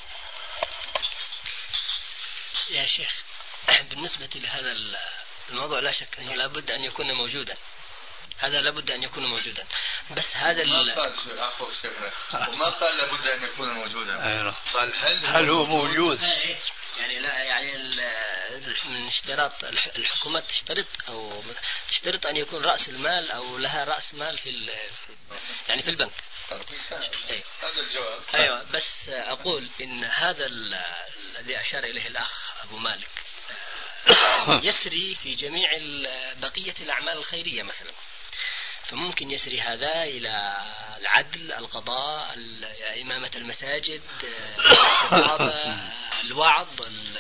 يا شيخ، بالنسبة لهذا الموضوع لا شك أنه لابد أن يكون موجودا، هذا لابد أن يكون موجودا، بس هذا ما قال وما قال لابد أن يكون موجودا، قال هل هو موجود؟ يعني لا، يعني من اشتراط الحكومات تشترط أن يكون رأس المال أو لها رأس مال يعني في البنك. هذا الجواب. أيوة، بس أقول إن هذا الذي أشار إليه الأخ أبو مالك يسري في جميع بقية الأعمال الخيرية مثلا، فممكن يسري هذا إلى العدل، القضاء، إمامة المساجد، الخطابة، الوعظ،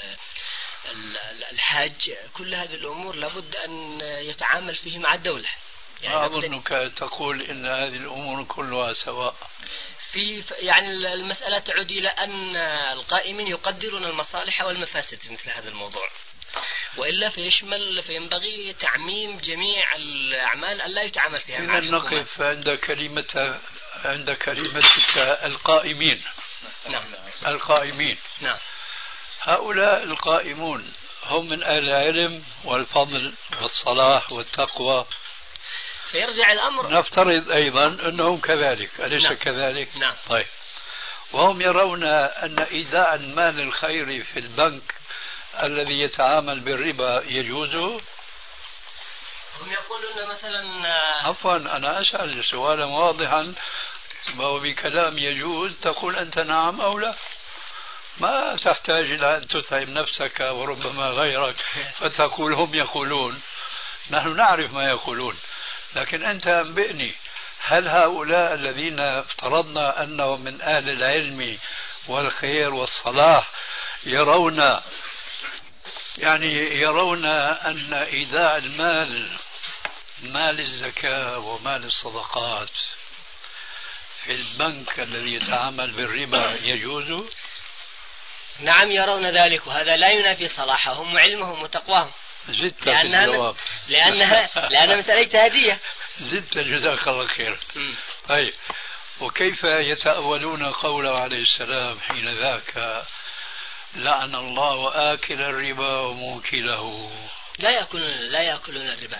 الحج، كل هذه الأمور لابد أن يتعامل فيه مع الدولة. يعني أظنك تقول إن هذه الأمور كلها سواء. يعني المسألة تعود إلى أن القائمين يقدرون المصالح والمفاسد في مثل هذا الموضوع، وإلا فينبغي تعميم جميع الأعمال ألا يتعامل فيها مع الحكومة. نقف عند كلمتك القائمين. نعم. القائمين. نعم. هؤلاء القائمون هم من أهل العلم والفضل والصلاح والتقوى، فيرجع الأمر نفترض أيضا أنهم كذلك، أليس نعم. كذلك؟ نعم. طيب، وهم يرون أن إيداع المال الخيري في البنك الذي يتعامل بالربا يجوز؟ هم يقولون مثلا عفوا، أنا أسأل سؤالا واضحا، وبكلام يجوز تقول أنت نعم أو لا، ما تحتاج إلى أن تتعب نفسك وربما غيرك فتقول هم يقولون. نحن نعرف ما يقولون، لكن أنت أنبئني، هل هؤلاء الذين افترضنا أنهم من أهل العلم والخير والصلاح يرون أن إيداع مال الزكاة ومال الصدقات في البنك الذي يتعامل بالربا يجوز؟ نعم، يرون ذلك، وهذا لا ينافي صلاحهم وعلمهم وتقواهم، لأنها مسألة اجتهادية. زدت، جزاك الله خير. طيب، وكيف يتأولون قوله عليه السلام حين ذاك لعن الله آكل الربا وموكله؟ لا يأكلون الربا،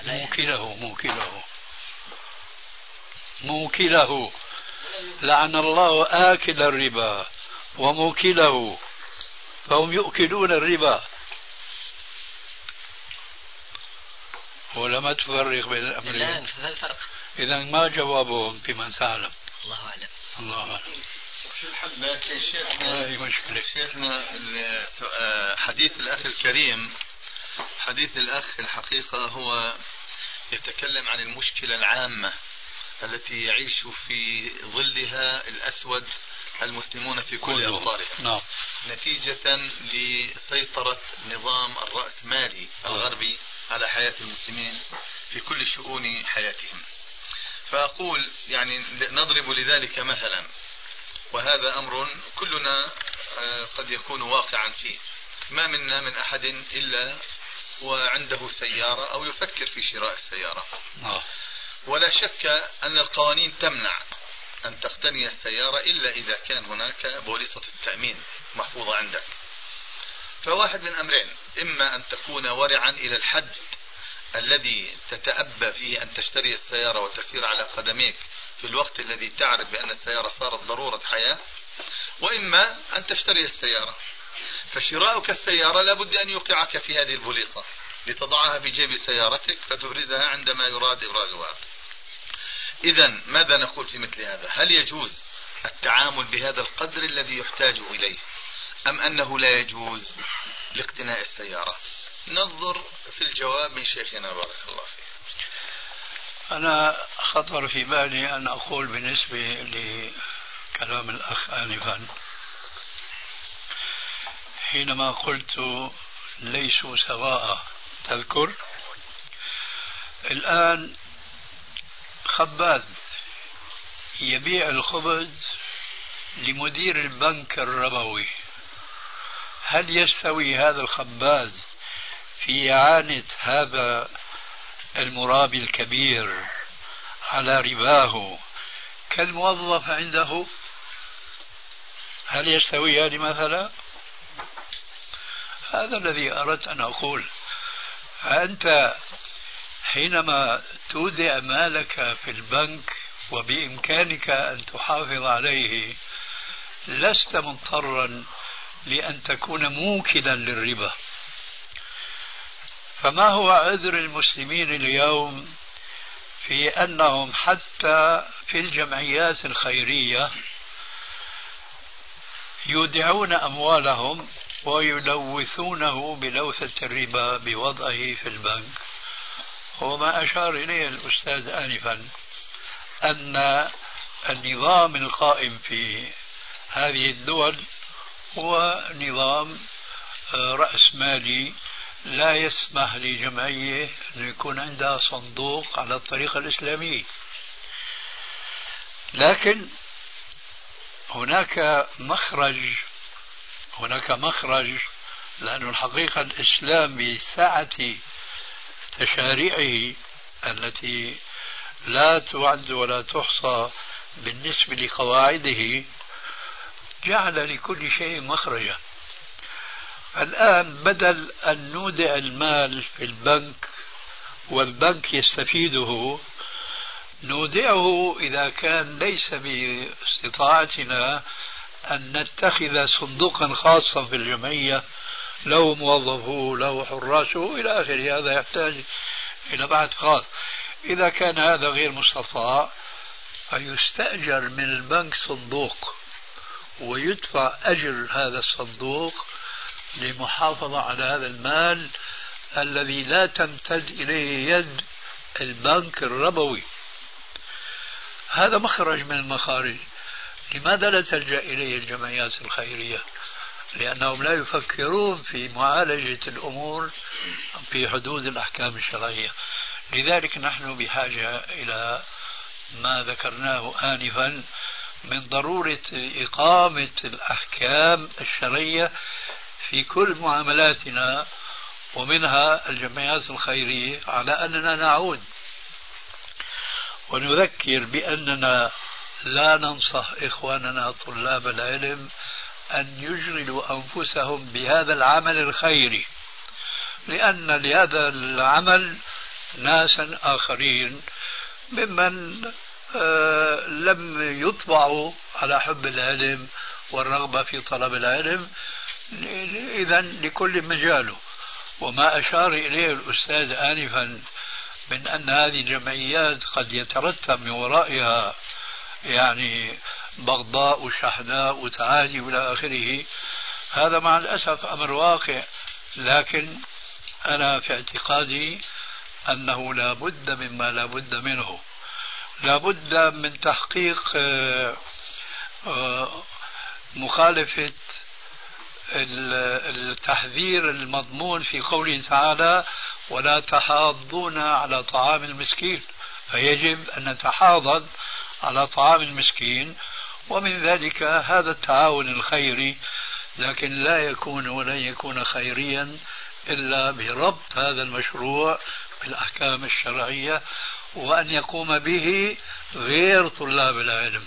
موكله لعن الله آكل الربا وموكله، فهم يؤكلون الربا. ولما تفرق بين الأمرين. لا، الفرق. إذا ما جوابهم بمن تعلم؟ الله أعلم. الله أعلم. شو الحل شيخنا؟ هذه مشكلة. شيخنا، حديث الأخ الكريم، حديث الأخ الحقيقة هو يتكلم عن المشكلة العامة التي يعيش في ظلها الأسود المسلمون في كل أوطارهم. نعم. نتيجة لسيطرة نظام الرأسمالي الغربي على حياة المسلمين في كل شؤون حياتهم. فأقول يعني نضرب لذلك مثلا، وهذا أمر كلنا قد يكون واقعا فيه، ما منا من أحد إلا وعنده سيارة أو يفكر في شراء السيارة، ولا شك أن القوانين تمنع أن تقتني السيارة إلا إذا كان هناك بوليصة التأمين محفوظة عندك. فواحد من أمرين، إما أن تكون ورعا إلى الحد الذي تتأبى فيه أن تشتري السيارة وتسير على قدميك في الوقت الذي تعرف بأن السيارة صارت ضرورة حياة، وإما أن تشتري السيارة. فشراؤك السيارة لابد أن يوقعك في هذه البوليصة لتضعها بجيب سيارتك فتبرزها عندما يراد إبرازها. إذا ماذا نقول في مثل هذا؟ هل يجوز التعامل بهذا القدر الذي يحتاج إليه أم أنه لا يجوز لاقتناء السيارة؟ ننظر في الجواب من شيخنا بارك الله فيه. أنا خطر في بالي أن أقول بالنسبة لكلام الأخ آنفا حينما قلت ليسوا سواء، تذكر الآن خباز يبيع الخبز لمدير البنك الربوي، هل يستوي هذا الخباز في إعانة هذا المرابي الكبير على رباه كالموظف عنده؟ هل يستويان مثلا؟ هذا الذي أردت أن أقول. فأنت حينما تودع مالك في البنك وبإمكانك أن تحافظ عليه لست مضطرا لأن تكون موكلا للربا. فما هو عذر المسلمين اليوم في أنهم حتى في الجمعيات الخيرية يودعون أموالهم ويلوثونه بلوثة الربا بوضعه في البنك؟ هو ما أشار إليه الأستاذ آنفا أن النظام القائم في هذه الدول هو نظام رأسمالي لا يسمح لجمعية أن يكون عندها صندوق على الطريقة الإسلامية. لكن هناك مخرج لأن الحقيقة الإسلام بسعة تشاريعه التي لا تعد ولا تحصى بالنسبة لقواعده جعل لكل شيء مخرجا. الآن بدل أن نودع المال في البنك والبنك يستفيده نودعه إذا كان ليس باستطاعتنا أن نتخذ صندوقا خاصا في الجمعية له موظفه له حراسه إلى آخره. هذا يحتاج إلى بحث خاص. إذا كان هذا غير مستطاع فيستأجر من البنك صندوق ويدفع أجر هذا الصندوق للمحافظة على هذا المال الذي لا تمتد إليه يد البنك الربوي. هذا مخرج من المخارج. لماذا لا تلجأ إليه الجمعيات الخيرية؟ لأنهم لا يفكرون في معالجة الأمور في حدود الأحكام الشرعية. لذلك نحن بحاجة إلى ما ذكرناه آنفا من ضرورة إقامة الأحكام الشرعية في كل معاملاتنا ومنها الجمعيات الخيرية، على أننا نعود ونذكر بأننا لا ننصح إخواننا طلاب العلم أن يشغلوا أنفسهم بهذا العمل الخيري، لأن لهذا العمل ناسا آخرين ممن لم يطبعوا على حب العلم والرغبة في طلب العلم. إذن لكل مجاله. وما أشار إليه الأستاذ آنفا من أن هذه الجمعيات قد يترتب من ورائها يعني بغضاء وشحناء وتعادي إلى آخره، هذا مع الأسف أمر واقع. لكن أنا في اعتقادي أنه لا بد مما لا بد منه. لا بد من تحقيق مخالفة التحذير المضمون في قوله تعالى ولا تحاضون على طعام المسكين، فيجب أن نتحاضد على طعام المسكين، ومن ذلك هذا التعاون الخيري. لكن لا يكون ولن يكون خيريا إلا بربط هذا المشروع بالأحكام الشرعية وأن يقوم به غير طلاب العلم.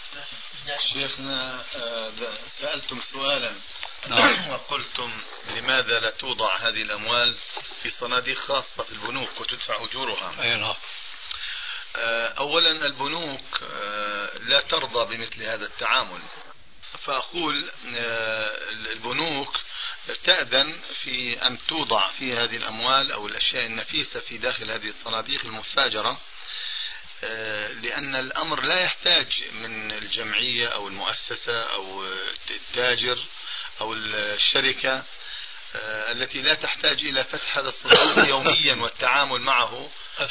شيخنا سألتم سؤالا وقلتم لماذا لا توضع هذه الأموال في صناديق خاصة في البنوك وتدفع أجورها؟ أيوة. أولا البنوك لا ترضى بمثل هذا التعامل، فأقول البنوك تأذن في أن توضع في هذه الأموال أو الأشياء النفيسة في داخل هذه الصناديق المفاجرة لأن الأمر لا يحتاج من الجمعية أو المؤسسة أو التاجر أو الشركة التي لا تحتاج إلى فتح هذا الصندوق يوميا والتعامل معه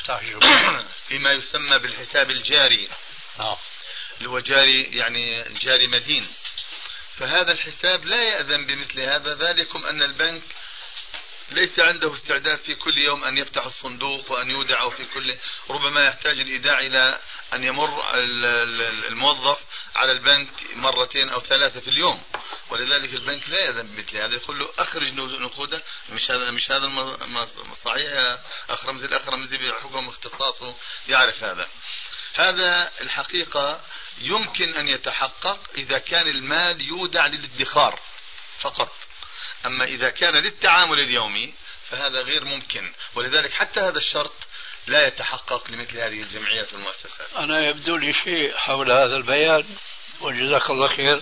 فيما يسمى بالحساب الجاري، اللي هو جاري يعني جاري مدين. فهذا الحساب لا يأذن بمثل هذا، ذلكم أن البنك ليس عنده استعداد في كل يوم أن يفتح الصندوق وأن يودع، أو في كل ربما يحتاج الإيداع إلى أن يمر الموظف على البنك مرتين أو ثلاثة في اليوم، ولذلك البنك لا يأذن بمثل هذا، يقول له أخرج نقودك. مش هذا صحيح يا أخ رمزي؟ الأخ رمزي بحكم اختصاصه يعرف هذا الحقيقة يمكن أن يتحقق إذا كان المال يودع للادخار فقط، أما إذا كان للتعامل اليومي فهذا غير ممكن، ولذلك حتى هذا الشرط لا يتحقق لمثل هذه الجمعيات والمؤسسات. أنا يبدو لي شيء حول هذا البيان، وجزاك الله خير.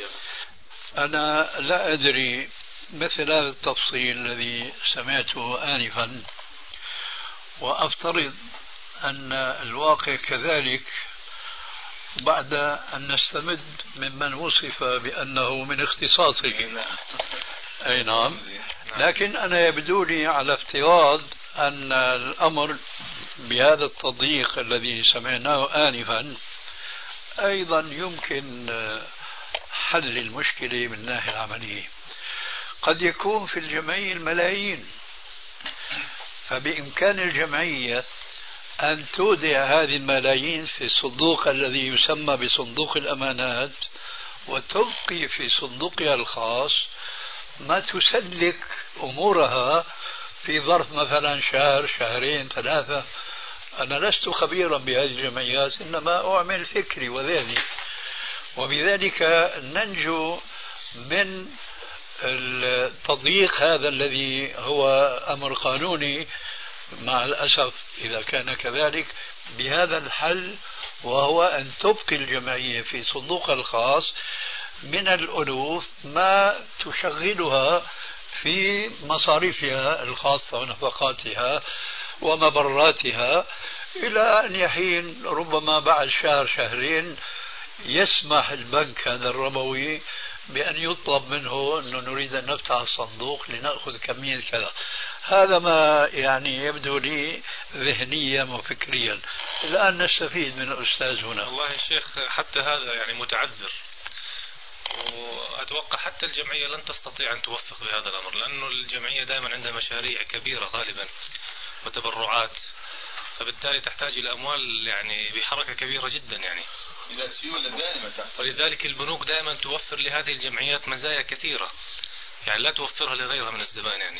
أنا لا أدري مثل هذا التفصيل الذي سمعته آنفا، وأفترض أن الواقع كذلك بعد أن نستمد ممن وصف بأنه من اختصاصه. أي نعم، لكن أنا يبدو لي على افتراض أن الأمر بهذا التضييق الذي سمعناه آنفا أيضا يمكن حل المشكلة من الناحية العملية. قد يكون في الجمعية الملايين، فبإمكان الجمعية أن تودع هذه الملايين في الصندوق الذي يسمى بصندوق الأمانات، وتبقي في صندوقها الخاص ما تسلك أمورها في ظرف مثلا شهر، شهرين، ثلاثة. أنا لست خبيرا بهذه الجمعيات، إنما أعمل فكري وذهني، وبذلك ننجو من التضييق هذا الذي هو أمر قانوني مع الأسف إذا كان كذلك، بهذا الحل، وهو أن تبقي الجمعية في صندوقها الخاص من الألوف ما تشغلها في مصاريفها الخاصة ونفقاتها ومبراتها، إلى أن يحين ربما بعد شهر شهرين يسمح البنك هذا الربوي بأن يطلب منه أنه نريد أن نفتح الصندوق لنأخذ كمية كذا. هذا ما يعني يبدو لي ذهنيا وفكريا. الآن نستفيد من الأستاذ هنا. والله يا شيخ حتى هذا يعني متعذر، وأتوقع حتى الجمعية لن تستطيع أن توفق بهذا الأمر، لأنه الجمعية دائما عندها مشاريع كبيرة غالبا وتبرعات، فبالتالي تحتاج إلى أموال يعني بحركة كبيرة جدا يعني إلى سيولة دائمة. ولذلك البنوك دائما توفر لهذه الجمعيات مزايا كثيرة يعني لا توفرها لغيرها من الزبائن يعني.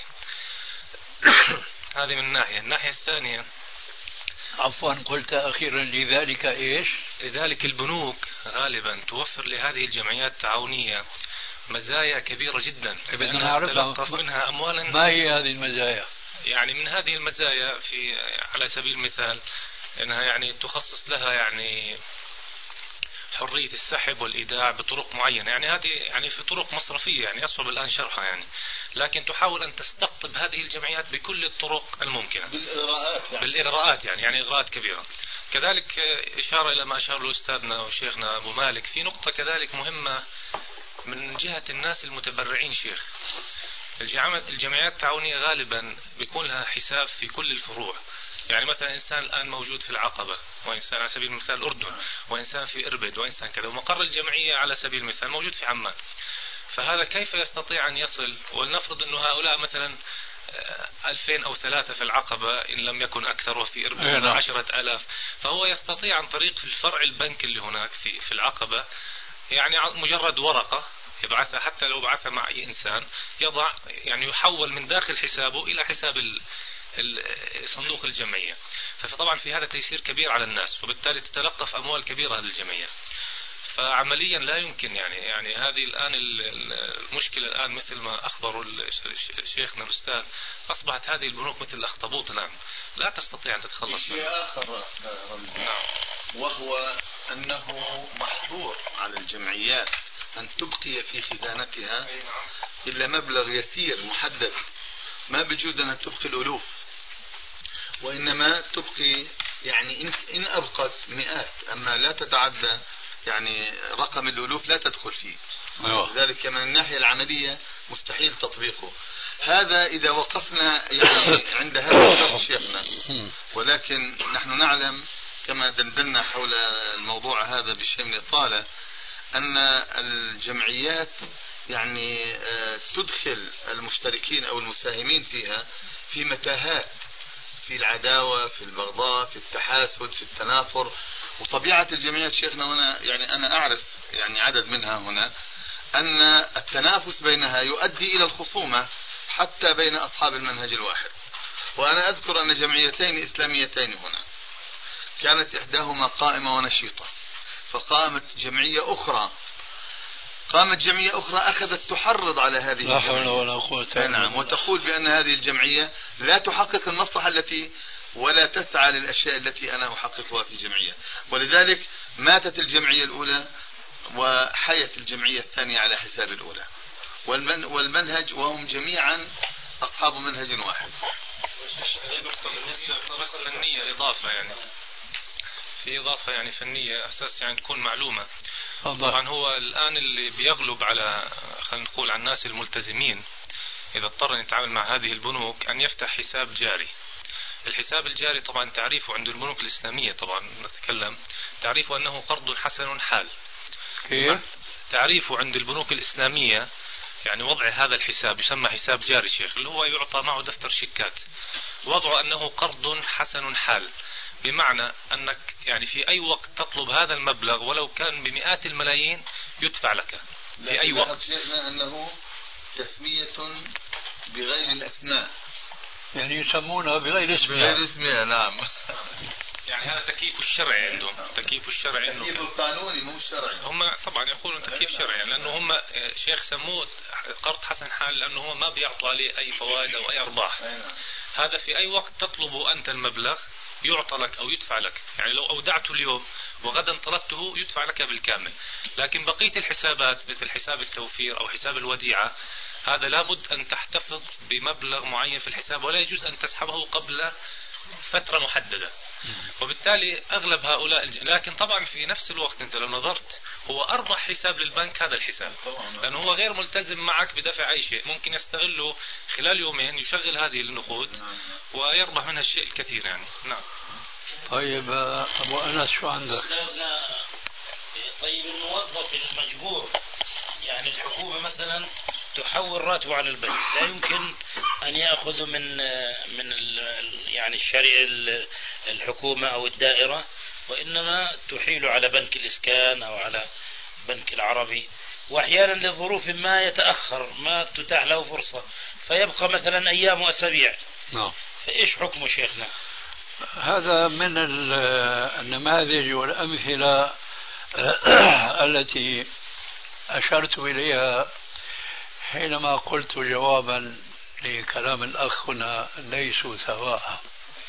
هذه من ناحية. الناحية الثانية، عفوا قلت أخيرا لذلك إيش؟ لذلك البنوك غالبا توفر لهذه الجمعيات التعاونية مزايا كبيرة جدا، بدنا تلقف منها أموالا. ما هي هذه المزايا؟ يعني من هذه المزايا في على سبيل المثال أنها يعني تخصص لها يعني حرية السحب والإيداع بطرق معينة، يعني هذه يعني في طرق مصرفية يعني أصعب الآن شرحها يعني، لكن تحاول أن تستقطب هذه الجمعيات بكل الطرق الممكنة بالإغراءات يعني إغراءات كبيرة. كذلك إشارة إلى ما أشار له أستاذنا وشيخنا أبو مالك في نقطة كذلك مهمة من جهة الناس المتبرعين. شيخ الجمعيات التعاونية غالبا بيكون لها حساب في كل الفروع، يعني مثلا إنسان الآن موجود في العقبة، وإنسان على سبيل المثال الأردن، وإنسان في إربد، وإنسان كذا، ومقر الجمعية على سبيل المثال موجود في عمان. فهذا كيف يستطيع أن يصل؟ ولنفرض أنه هؤلاء مثلا 2000 أو 3 في العقبة إن لم يكن أكثر، وفي إربد 10,000، فهو يستطيع عن طريق في الفرع البنك اللي هناك في العقبة يعني مجرد ورقة يبعثها، حتى لو بعثها مع أي إنسان يضع يعني يحول من داخل حسابه إلى حساب صندوق الجمعية. فطبعا في هذا تيسير كبير على الناس، وبالتالي تتلقف أموال كبيرة للجمعية. فعمليا لا يمكن يعني هذه الآن المشكلة الآن مثل ما أخبروا شيخنا الأستاذ، أصبحت هذه البنوك مثل الأخطبوط الآن لا تستطيع أن تتخلص منها. شيء آخر وهو أنه محظور على الجمعيات أن تبقي في خزانتها إلا مبلغ يسير محدد، ما بجود أنها تبقي الألوف، وإنما تبقي يعني إن أبقت مئات أما لا تتعدى يعني رقم الألوف لا تدخل فيه. لذلك من الناحية العملية مستحيل تطبيقه. هذا إذا وقفنا يعني عند هذا الشرط شيخنا، ولكن نحن نعلم كما دندنا حول الموضوع هذا بشيء من الإطالة أن الجمعيات يعني تدخل المشتركين أو المساهمين فيها في متاهات، في العداوة، في البغضاء، في التحاسد، في التنافر. وطبيعة الجمعيات شيخنا هنا يعني أنا أعرف يعني عدد منها هنا أن التنافس بينها يؤدي إلى الخصومة حتى بين أصحاب المنهج الواحد. وأنا أذكر أن جمعيتين إسلاميتين هنا كانت إحداهما قائمة ونشيطة، فقامت جمعية أخرى أخذت تحرض على هذه لا حول الجمعية. ولا قوة إلا بالله. نعم، وتقول بأن هذه الجمعية لا تحقق المصلحة التي ولا تسعى للأشياء التي أنا أحققها في الجمعية، ولذلك ماتت الجمعية الأولى وحيت الجمعية الثانية على حساب الأولى، والمنهج وهم جميعا أصحاب منهج واحد. بس فنية إضافة يعني في إضافة يعني فنية أساس يعني تكون معلومة. طبعا هو الآن اللي بيغلب على خلينا نقول على الناس الملتزمين إذا اضطر أن يتعامل مع هذه البنوك أن يفتح حساب جاري. الحساب الجاري طبعا تعريفه عند البنوك الإسلامية طبعا نتكلم تعريفه أنه قرض حسن حال. كيف؟ تعريفه عند البنوك الإسلامية يعني وضع هذا الحساب يسمى حساب جاري شيخ، اللي هو يعطى معه دفتر شيكات، وضعه أنه قرض حسن حال، بمعنى أنك يعني في أي وقت تطلب هذا المبلغ ولو كان بمئات الملايين يدفع لك في أي وقت. شيخنا أنه تسمية بغير الأسماء، يعني يسمونها بغير اسمها. بغير اسمها نعم. يعني هذا تكييف الشرعي عندهم، تكييف الشرعي عندهم. تكييف القانوني مو الشرعي. هم طبعا يقولون تكييف شرعي لأنه هم شيخ سموه قرض حسن حال لأنه هم ما بيعطوا عليه أي فوائد أو أي أرباح. هذا في أي وقت تطلب أنت المبلغ يعطى لك أو يدفع لك، يعني لو أودعته اليوم وغدا طلبته يدفع لك بالكامل. لكن بقية الحسابات مثل حساب التوفير أو حساب الوديعة هذا لابد أن تحتفظ بمبلغ معين في الحساب ولا يجوز أن تسحبه قبل فترة محددة. وبالتالي أغلب هؤلاء لكن طبعا في نفس الوقت أنت لو نظرت هو أربح حساب للبنك هذا الحساب، لأنه هو غير ملتزم معك بدفع أي شيء، ممكن يستغله خلال يومين يشغل هذه النقود ويربح منها الشيء الكثير يعني. نعم. طيب أبو أنس شو عندك؟ طيب الموظف المجبور يعني الحكومة مثلا تحول راتبه على البنك، لا يمكن أن يأخذ من يعني الشريعة الحكومة أو الدائرة، وإنما تحيل على بنك الإسكان أو على بنك العربي، وأحيانا لظروف ما يتأخر ما تتاح له فرصة فيبقى مثلا أيام وأسابيع. فإيش حكمه شيخنا؟ هذا من النماذج والأمثلة التي أشرت إليها حينما قلت جوابا لكلام الأخ هنا ليسوا سواء.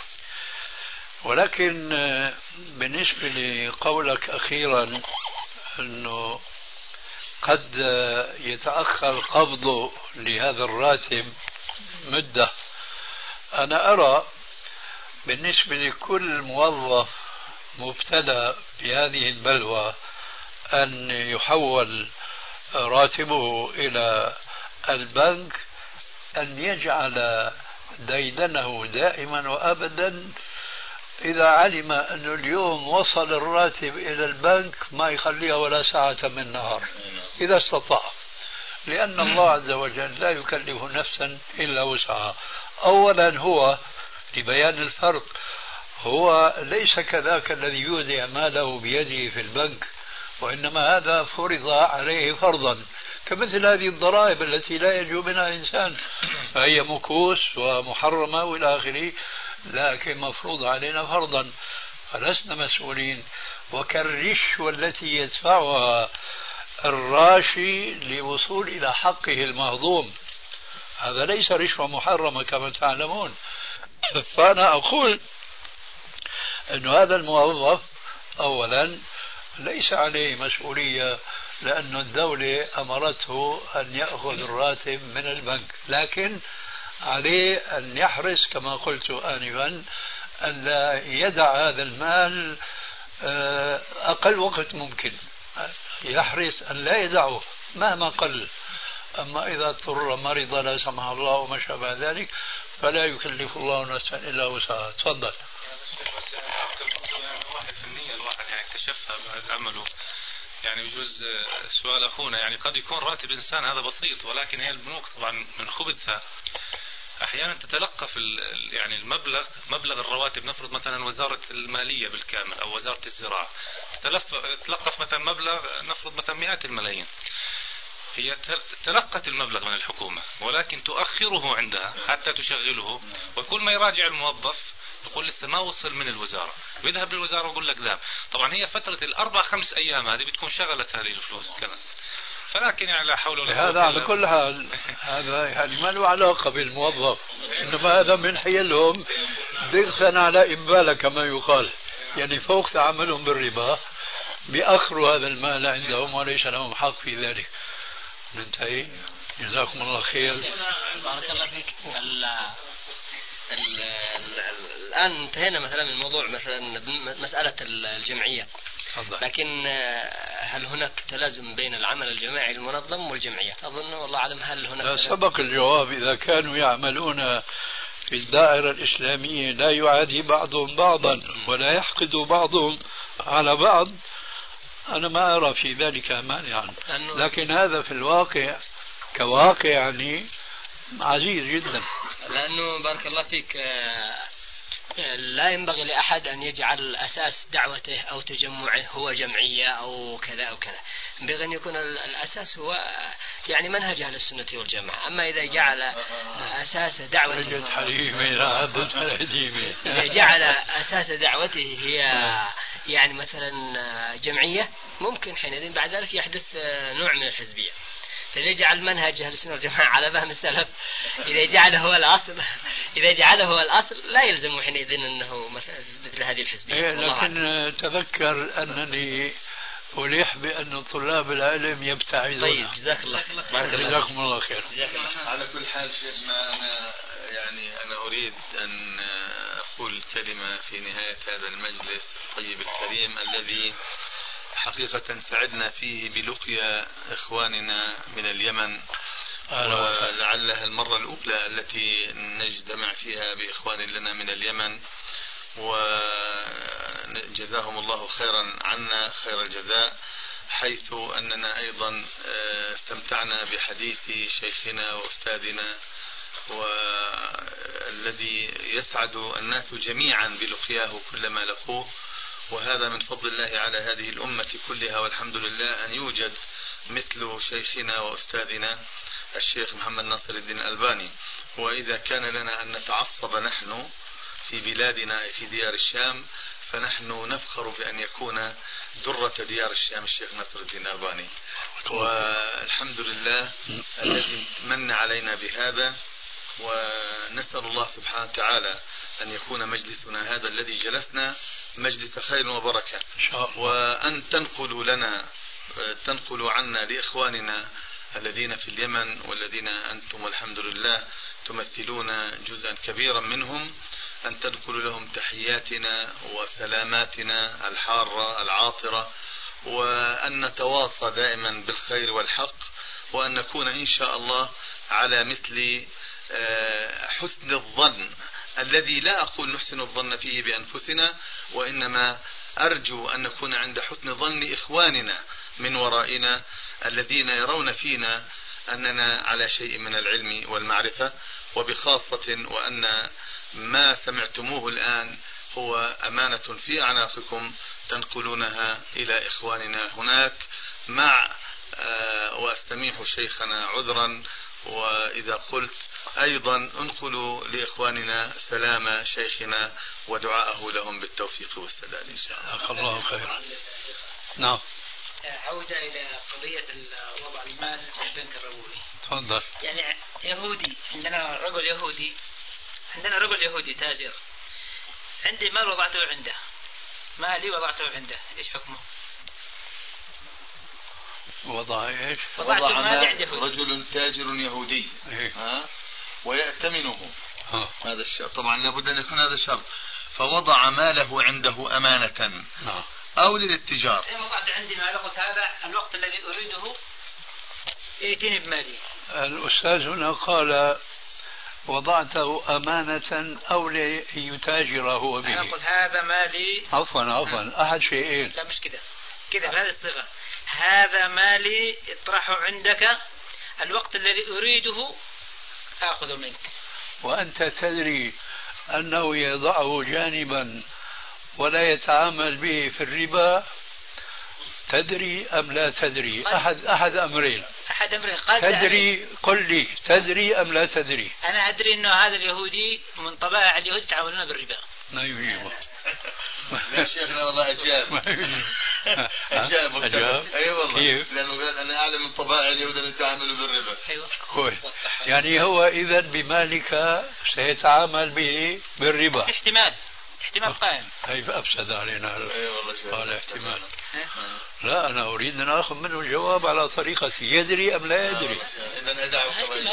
ولكن بالنسبة لقولك أخيرا أنه قد يتأخر قبضه لهذا الراتب مدة، أنا أرى بالنسبة لكل موظف مبتلى بهذه البلوى أن يحول راتبه إلى البنك أن يجعل ديدنه دائما وأبدا إذا علم أن اليوم وصل الراتب إلى البنك ما يخليها ولا ساعة من نهار إذا استطاع، لأن الله عز وجل لا يكلف نفسا إلا وسعها. أولا هو لبيان الفرق، هو ليس كذاك الذي يودع ماله بيده في البنك، وإنما هذا فرض عليه فرضا كمثل هذه الضرائب التي لا ينجو منها إنسان، فهي مكوس ومحرمة والى آخره، لكن مفروض علينا فرضا فلسنا مسؤولين. وكالرشوة التي يدفعها الراشي لوصول إلى حقه المهضوم، هذا ليس رشوة محرمة كما تعلمون. فأنا أقول أن هذا الموظف أولا ليس عليه مسؤولية لأن الدولة أمرته أن يأخذ الراتب من البنك، لكن عليه أن يحرص كما قلت آنفا أن لا يدع هذا المال أقل وقت ممكن، يحرص أن لا يدعه مهما قل. أما إذا اضطر مرض لا سمح الله وما شابه ذلك فلا يكلف الله نفسا إلا وسعها. تفضل. واحد في النية الواحد يعني اكتشفها بعد عمله، يعني بجوز سؤال أخونا، يعني قد يكون راتب إنسان هذا بسيط، ولكن هي البنوك طبعا من خبثها أحيانا تتلقف يعني مبلغ الرواتب. نفرض مثلا وزارة المالية بالكامل أو وزارة الزراعة تلقف مثلا مبلغ، نفرض مثلا 100 الملايين، هي تلقت المبلغ من الحكومة ولكن تؤخره عندها حتى تشغله، وكل ما يراجع الموظف يقول لسه ما وصل من الوزارة، ويذهب للوزارة ويقول لك لا. طبعا هي فترة 4-5 أيام هذه بتكون شغلت هذه الفلوس كذا، فلكن يعني لا حول ولا قوة. هذا على كل حال هذا يعني ما له علاقة بالموظف، إنما هذا من حيلهم ضغطا على إبالة كما يقال، يعني فوق تعاملهم بالربا بأخروا هذا المال عندهم وليس لهم حق في ذلك. ننتهي. جزاكم الله خير. بارك الله فيك. الآن انتهينا مثلا من موضوع مثلا مسألة الجمعية، لكن هل هناك تلازم بين العمل الجماعي المنظم والجمعيات؟ أظن والله أعلم هل هناك سبق الجواب. إذا كانوا يعملون في الدائرة الإسلامية لا يعادي بعضهم بعضا ولا يحقد بعضهم على بعض أنا ما أرى في ذلك مانعا، لكن هذا في الواقع كواقع يعني عزيز جدا. لأنه بارك الله فيك لا ينبغي لأحد أن يجعل أساس دعوته أو تجمعه هو جمعية أو كذا أو كذا، ينبغي أن يكون الأساس هو يعني منهج أهل السنة والجماعة. أما إذا جعل أساس دعوته إذا جعل أساس دعوته هي يعني مثلا جمعية، ممكن حينئذ بعد ذلك يحدث نوع من الحزبية. إذا يجعل منهج أهل السنة والجماعة على فهم السلف، إذا جعله هو الأصل لا يلزم حينئذ أنه مثل هذه الحزبية. لكن تذكر أنني أليح بأن طلاب العلم يبتعدون. طيب جزاك الله خير. جزاكم الله خير. على كل حال شيخنا أنا أريد أن أقول كلمة في نهاية هذا المجلس الطيب الكريم الذي حقيقة سعدنا فيه بلقيا إخواننا من اليمن، ولعلها المرة الأولى التي نجتمع فيها بإخوان لنا من اليمن، وجزاهم الله خيرا عنا خير الجزاء، حيث أننا أيضا استمتعنا بحديث شيخنا وأستاذنا والذي يسعد الناس جميعا بلقياه كلما لقوه، وهذا من فضل الله على هذه الأمة كلها، والحمد لله أن يوجد مثل شيخنا وأستاذنا الشيخ محمد ناصر الدين الألباني. وإذا كان لنا أن نتعصب نحن في بلادنا في ديار الشام، فنحن نفخر بأن يكون درة ديار الشام الشيخ ناصر الدين الألباني، والحمد لله الذي من علينا بهذا. ونسأل الله سبحانه وتعالى أن يكون مجلسنا هذا الذي جلسنا مجلس خير وبركة، وأن تنقلوا عنا لإخواننا الذين في اليمن والذين أنتم والحمد لله تمثلون جزءا كبيرا منهم، أن تنقلوا لهم تحياتنا وسلاماتنا الحارة العاطرة، وأن نتواصى دائما بالخير والحق، وأن نكون إن شاء الله على مثل حسن الظن الذي لا أقول نحسن الظن فيه بأنفسنا، وإنما أرجو أن نكون عند حسن ظن إخواننا من ورائنا الذين يرون فينا أننا على شيء من العلم والمعرفة، وبخاصة وأن ما سمعتموه الآن هو أمانة في أعناقكم تنقلونها إلى إخواننا هناك مع وأستميح شيخنا عذرا، وإذا قلت أيضا انقلوا لإخواننا سلام شيخنا ودعاءه لهم بالتوفيق والسداد إن شاء الله. الله خيرا. نعم. عودة إلى قضية وضع المال في البنك الربوي. تفضل. يعني يهودي، عندنا رجل يهودي تاجر، عندي مال وضعته عنده، مالي وضعته عنده، إيش حكمه؟ وضع إيش؟ وضع مال رجل تاجر يهودي ويأتمنه هذا الشرط طبعا لابد أن يكون هذا الشرط. فوضع ماله عنده أمانة أو للاتجار. وضعت عندي مال، قلت هذا الوقت الذي أريده ائتني بمالي. الأستاذ هنا قال وضعته أمانة أو ليتاجر هو به. أنا قلت هذا مالي. عفوا أحد شيئين. لا مش كده بهذه الصيغة. هذا مالي اطرحه عندك، الوقت الذي أريده آخذ منك. وأنت تدري أنه يضعه جانبا ولا يتعامل به في الربا، تدري أم لا تدري؟ أحد أمرين. تدري، قل لي تدري أم لا تدري؟ أنا أدري أنه هذا اليهودي من طبائع اليهود يتعاملون بالربا. ما يجيبه. يا شيخنا والله أجاب. أي والله. لأنه قال أنا أعلم من طبائع اليهود أن يتعاملوا بالربا. كويس. يعني هو إذا بمالك سيتعامل به بالربا. احتمال قائم. كيف أفسد علينا؟ أي والله. قال احتمال. لا أنا أريد أن أخذ منه الجواب على طريقتي، يدري أم لا يدري؟ إذا أدعو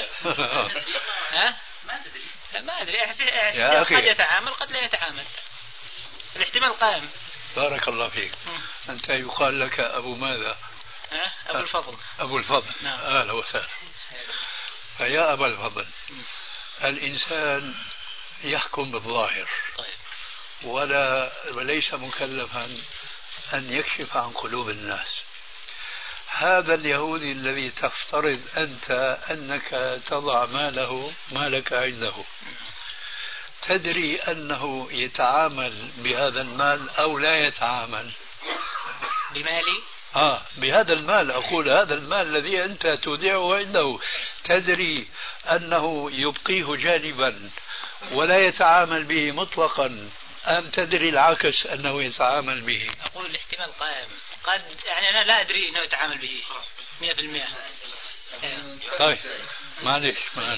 ما تدري. ما أدري. قد يتعامل قد لا يتعامل. الاحتمال قائم. بارك الله فيك. أنت يقال لك أبو ماذا؟ أبو الفضل. أبو الفضل. نعم. أهلا وسهلا. فيا أبا الفضل، الإنسان يحكم بالظاهر. طيب. وليس مكلفا أن يكشف عن قلوب الناس. هذا اليهودي الذي تفترض أنت أنك تضع مالك عنده، تدري أنه يتعامل بهذا المال أو لا يتعامل بمالي؟ بهذا المال. أقول هذا المال الذي أنت تودعه عنده، تدري أنه يبقيه جانبا ولا يتعامل به مطلقا، أم تدري العكس أنه يتعامل به؟ أقول الاحتمال قائم. قد يعني أنا لا أدري أنه يتعامل به 100%. طيب معلش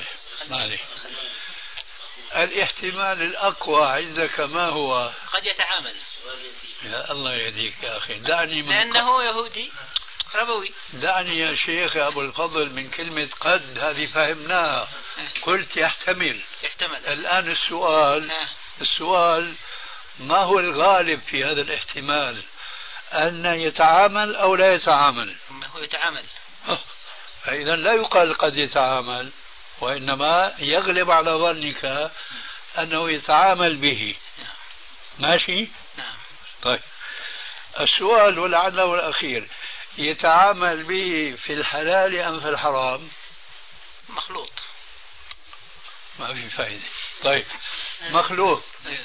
الاحتمال الأقوى عندك ما هو؟ قد يتعامل. يا الله يهديك يا أخي، دعني من لأنه يهودي ربوي. دعني يا شيخ يا أبو الفضل من كلمة قد، هذه فهمناها. قلت يحتمل. الآن السؤال ما هو الغالب في هذا الاحتمال؟ أن يتعامل أو لا يتعامل؟ هو يتعامل. فإذا لا يقال قد يتعامل، وإنما يغلب على ظنك أنه يتعامل به. ماشي؟ نعم. طيب السؤال ولعله الأخير، يتعامل به في الحلال أم في الحرام؟ مخلوط. ما في فائدة. طيب مخلوط.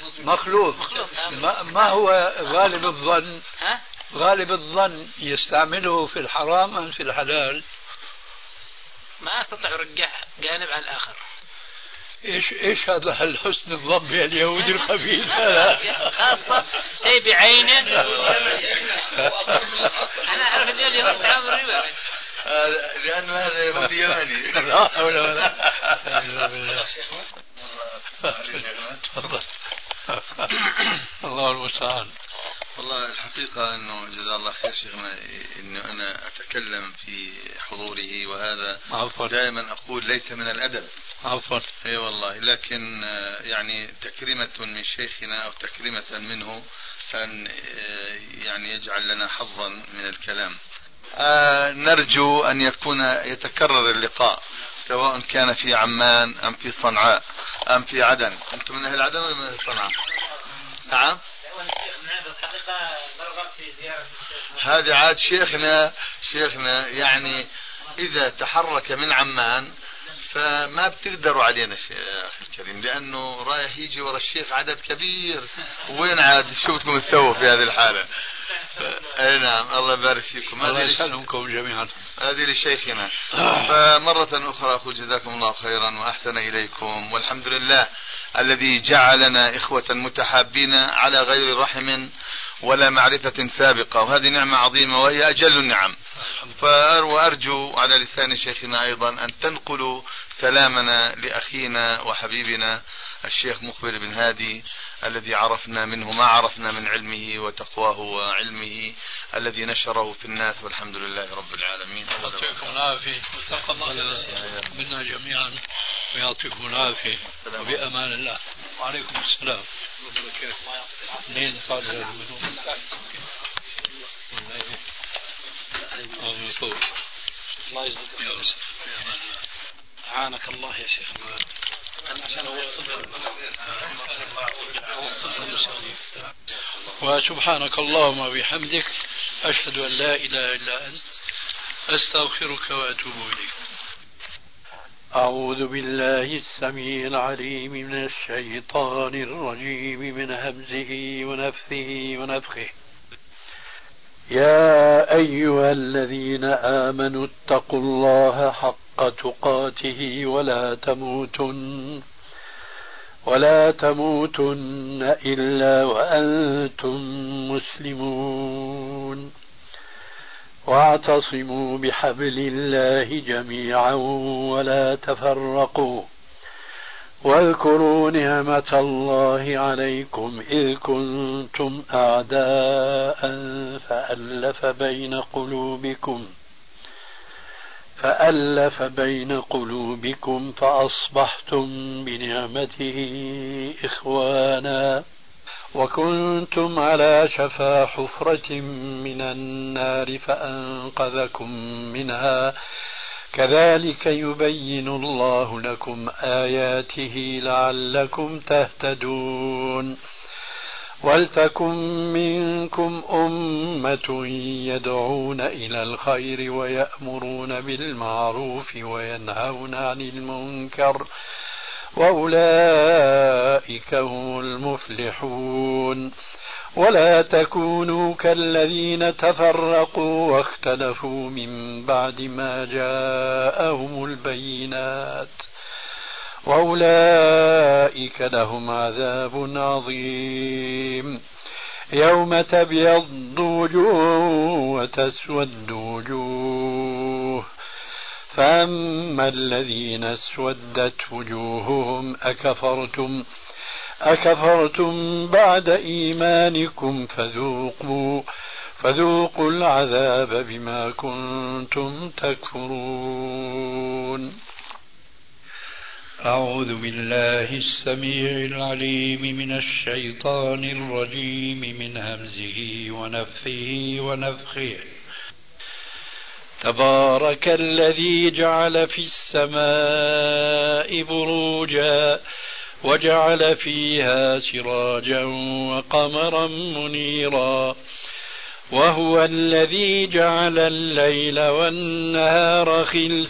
ما هو غالب الظن؟ غالب الظن يستعمله في الحرام أم في الحلال؟ ما أستطيع أرجع جانب عن الآخر. إيش هذا الحسن الظن باليهود الخبيث خاصة شيء بعينه. أنا أعرف اليهود تعامل الربا لأنه هذا يهودي يمني. لا حول ولا تفضل. الله المستعان. والله الحقيقة أنه جزاه الله خير شيخنا أنه أنا أتكلم في حضوره، وهذا دائما أقول ليس من الأدب. عفوا. اي والله، لكن يعني تكريمة من شيخنا أو تكريمة منه أن يعني يجعل لنا حظا من الكلام. نرجو أن يتكرر اللقاء، سواء كان في عمان أم في صنعاء أم في عدن. أنتم من أهل عدن ولا من أهل صنعاء؟ نعم. هذا عاد شيخنا يعني إذا تحرك من عمان فما بتقدروا علينا يا أخي الكريم، لأنه رايح يجي ورا الشيخ عدد كبير، وين عاد شو بدكم تسووا في هذه الحالة؟ أي نعم. الله يبارك فيكم. الله يسلمكم جميعا. هذه لشيخنا. فمرة أخرى أقول جزاكم الله خيرا وأحسن إليكم، والحمد لله الذي جعلنا إخوة متحابين على غير رحم ولا معرفة سابقة، وهذه نعمة عظيمة وهي أجل النعم. وأرجو على لسان شيخنا أيضا أن تنقلوا سلامنا لأخينا وحبيبنا الشيخ مقبل بن هادي الذي عرفنا منه ما عرفنا من علمه وتقواه وعلمه الذي نشره في الناس، والحمد لله رب العالمين. يعطيكم العافية منا جميعا ويعطيكم العافية وبأمان الله. وعليكم السلام. منين صار هذا الله يجزيك خير. أعانك الله يا شيخ. أنا عشان وسبحانك اللهم وبحمدك أشهد أن لا إله إلا أنت أستغفرك وأتوب إليك. أعوذ بالله السميع العليم من الشيطان الرجيم من همزه ونفثه ونفخه. يا أيها الذين آمنوا اتقوا الله حق تقاته ولا تموتن إلا وأنتم مسلمون. واعتصموا بحبل الله جميعا ولا تفرقوا. واذكروا نعمة الله عليكم إذ كنتم أعداء فألف بين قلوبكم فأصبحتم بنعمته إخوانا وكنتم على شفا حفرة من النار فأنقذكم منها كذلك يبين الله لكم آياته لعلكم تهتدون. ولتكن منكم أمة يدعون إلى الخير ويأمرون بالمعروف وينهون عن المنكر وأولئك هم المفلحون. ولا تكونوا كالذين تفرقوا واختلفوا من بعد ما جاءهم البينات وأولئك لهم عذاب عظيم. يوم تبيض وجوه وتسود وجوه فأما الذين اسودت وجوههم أكفرتم بعد إيمانكم فذوقوا العذاب بما كنتم تكفرون. أعوذ بالله السميع العليم من الشيطان الرجيم من همزه ونفثه ونفخه. تبارك الذي جعل في السماء بروجا وجعل فيها سراجا وقمرا منيرا وهو الذي جعل الليل والنهار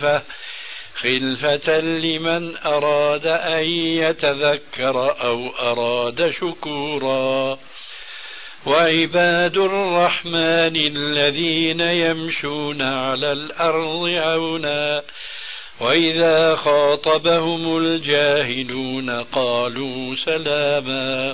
خلفة لمن أراد أن يتذكر أو أراد شكورا. وعباد الرحمن الذين يمشون على الأرض عونا وإذا خاطبهم الجاهلون قالوا سلاما.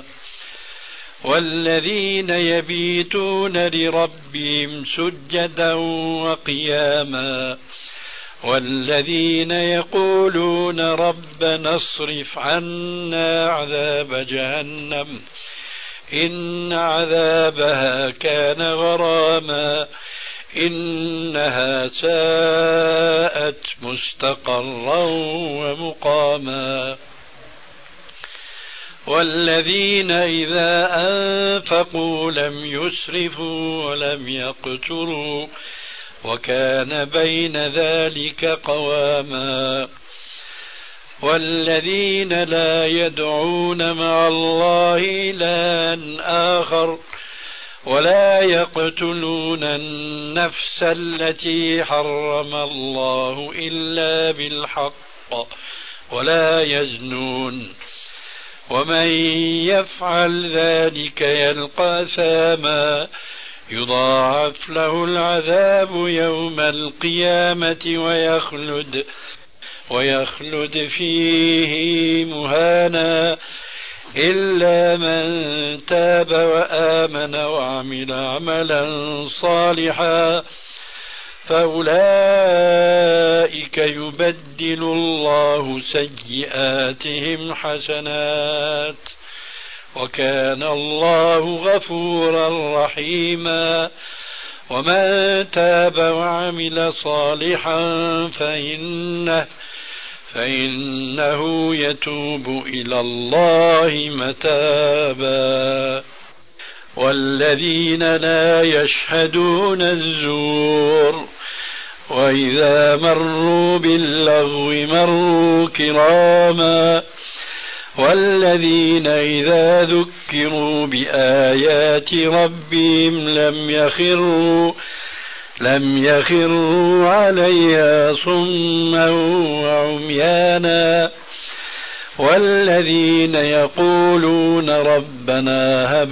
والذين يبيتون لربهم سجدا وقياما والذين يقولون ربنا اصرف عنا عذاب جهنم إن عذابها كان غراما إنها ساءت مستقرا ومقاما. والذين إذا أنفقوا لم يسرفوا ولم يقتروا وكان بين ذلك قواما. والذين لا يدعون مع الله إلها آخر ولا يقتلون النفس التي حرم الله إلا بالحق ولا يزنون ومن يفعل ذلك يلقى أثاما يضاعف له العذاب يوم القيامة ويخلد فيه مهانا إلا من تاب وآمن وعمل عملا صالحا فأولئك يبدل الله سيئاتهم حسنات وكان الله غفورا رحيما ومن تاب وعمل صالحا فإنه يتوب إلى الله متابا والذين لا يشهدون الزور وإذا مروا باللغو مروا كراما والذين إذا ذكروا بآيات ربهم لم يخروا عليها صما وعميانا والذين يقولون ربنا هب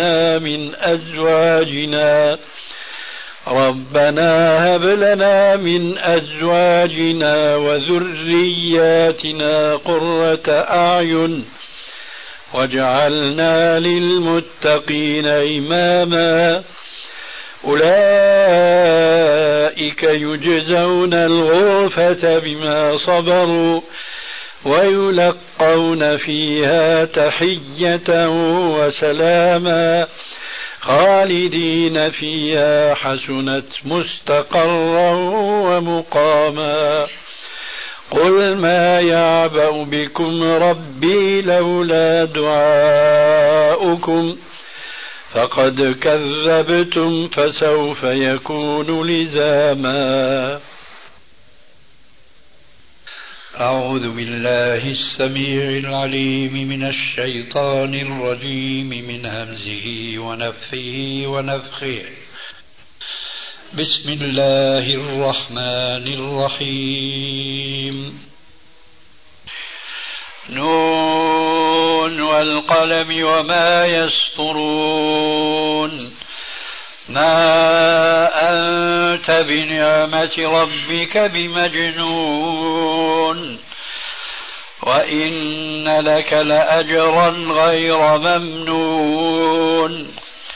لنا من أزواجنا وذرياتنا قرة أعين واجعلنا للمتقين إماما أولئك يجزون الغرفة بما صبروا ويلقون فيها تحية وسلاما خالدين فيها حسنت مستقرا ومقاما قل ما يعبأ بكم ربي لولا دعاؤكم فقد كذبتم فسوف يكون لزاما. أعوذ بالله السميع العليم من الشيطان الرجيم من همزه ونفخه ونفخه. بسم الله الرحمن الرحيم. نون والقلم وما يسطرون. ما أنت بنعمة ربك بمجنون وإن لك لأجرا غير ممنون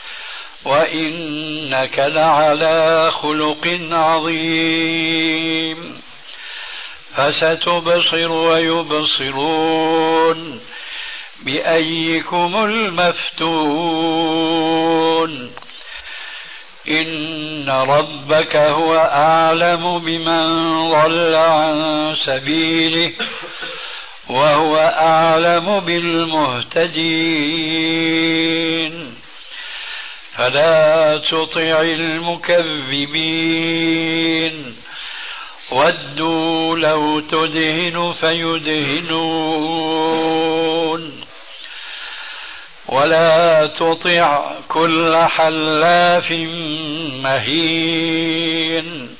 وإنك لعلى خلق عظيم. فستبصر ويبصرون بأيكم المفتون. إن ربك هو أعلم بمن ضل عن سبيله وهو أعلم بالمهتدين. فلا تطع المكذبين ودوا لو تدهن فيدهنون ولا تطع كل حلاف مهين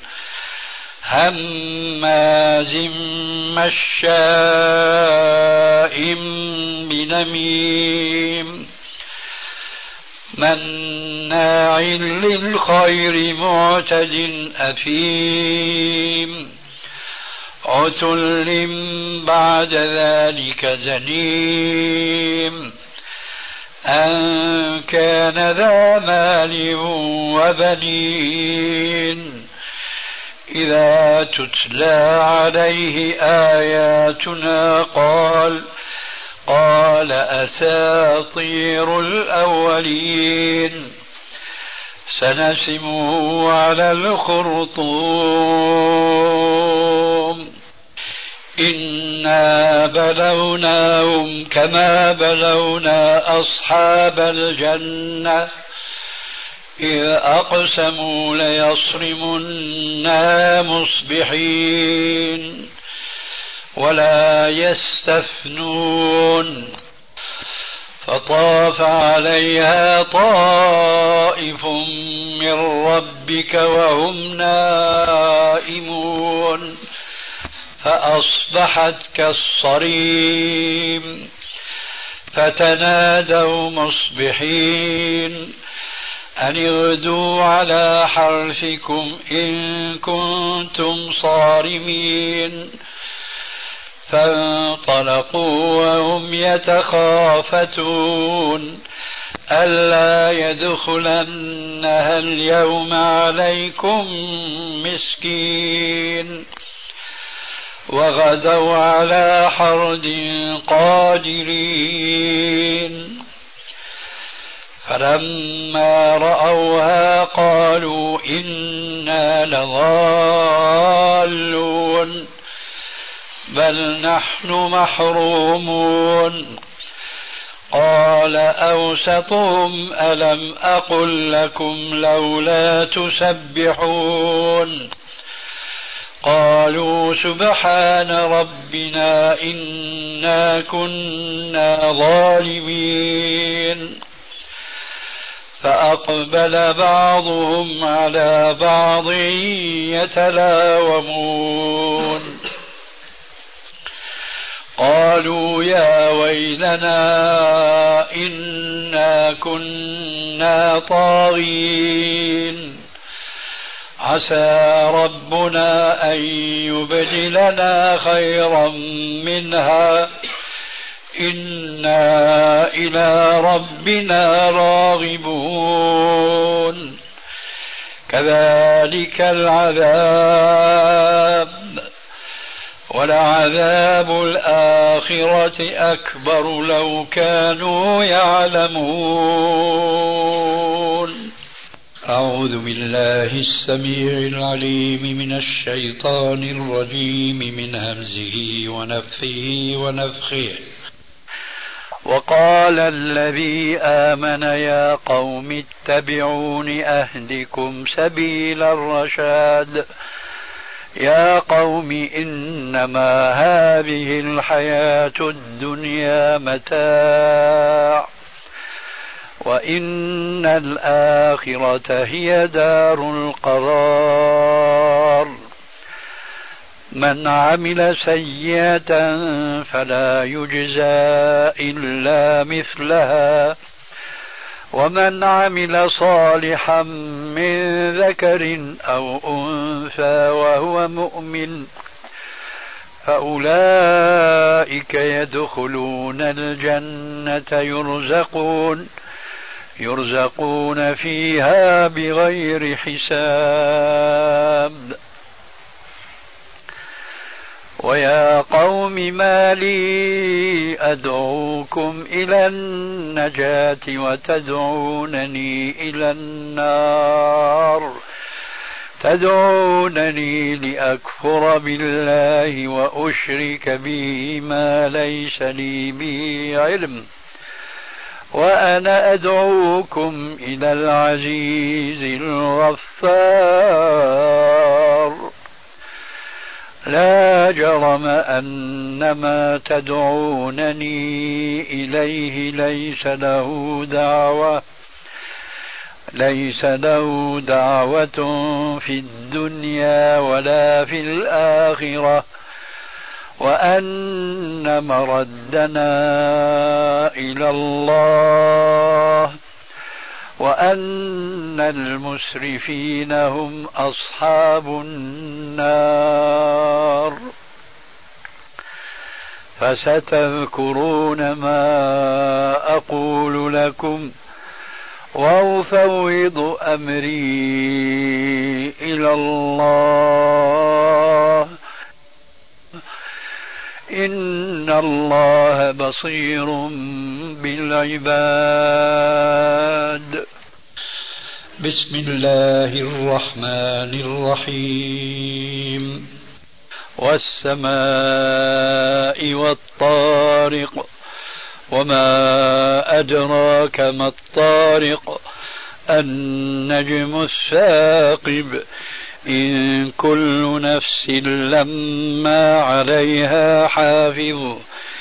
هماز مشاء بنميم مناع للخير معتد أثيم عتل بعد ذلك زنيم أن كان ذا مال وبنين إذا تتلى عليه آياتنا قال أساطير الأولين سنسمه على الخرطوم. إنا بلوناهم كما بلونا أصحاب الجنة إذ أقسموا ليصرمنها مصبحين ولا يستثنون. فطاف عليها طائف من ربك وهم نائمون فأصبحت كالصريم. فتنادوا مصبحين أن اغدوا على حرثكم إن كنتم صارمين. فانطلقوا وهم يتخافتون ألا يدخلنها اليوم عليكم مسكين وغدوا على حرد قادرين فلما رأوها قالوا إنا لضالون بل نحن محرومون قال أوسطهم ألم أقل لكم لولا تسبحون قالوا سبحان ربنا إنا كنا ظالمين فأقبل بعضهم على بعض يتلاومون قالوا يا ويلنا إنا كنا طاغين عسى ربنا أن يبدلنا خيرا منها إنا إلى ربنا راغبون كذلك العذاب ولعذاب الآخرة أكبر لو كانوا يعلمون. أعوذ بالله السميع العليم من الشيطان الرجيم من همزه ونفثه ونفخه. وقال الذي آمن يا قوم اتبعون أهدكم سبيل الرشاد يا قوم إنما هذه الحياة الدنيا متاع وإن الآخرة هي دار القرار من عمل سيئة فلا يجزى إلا مثلها ومن عمل صالحا من ذكر أو أنثى وهو مؤمن فأولئك يدخلون الجنة يرزقون فيها بغير حساب. ويا قوم ما لي أدعوكم إلى النجاة وتدعونني إلى النار تدعونني لأكفر بالله وأشرك به ما ليس لي به علم وأنا أدعوكم إلى العزيز الغفار لا جرم أن ما تدعونني إليه ليس له دعوة في الدنيا ولا في الآخرة وأن مردنا إلى الله وأن المسرفين هم أصحاب النار. فستذكرون ما أقول لكم وأفوض أمري إلى الله إن الله بصير بالعباد. بسم الله الرحمن الرحيم. والسماء والطارق وما أدراك ما الطارق النجم الثاقب إن كل نفس لما عليها حافظ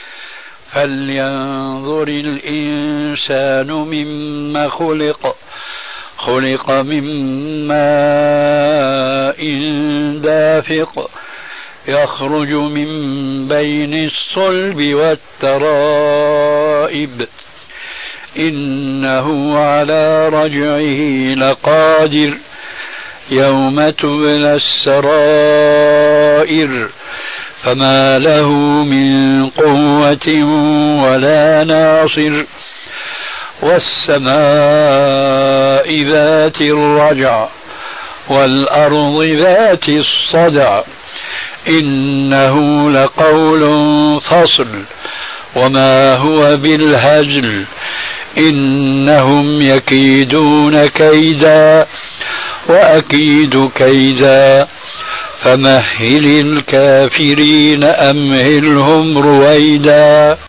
فلينظر الإنسان مما خلق من ماء دافق يخرج من بين الصلب والترائب إنه على رجعه لقادر يوم تبلى السرائر فما له من قوة ولا ناصر والسماء ذات الرجع والأرض ذات الصدع إنه لقول فصل وما هو بالهزل إنهم يكيدون كيدا وأكيد كيدا فمهل الكافرين أمهلهم رويدا.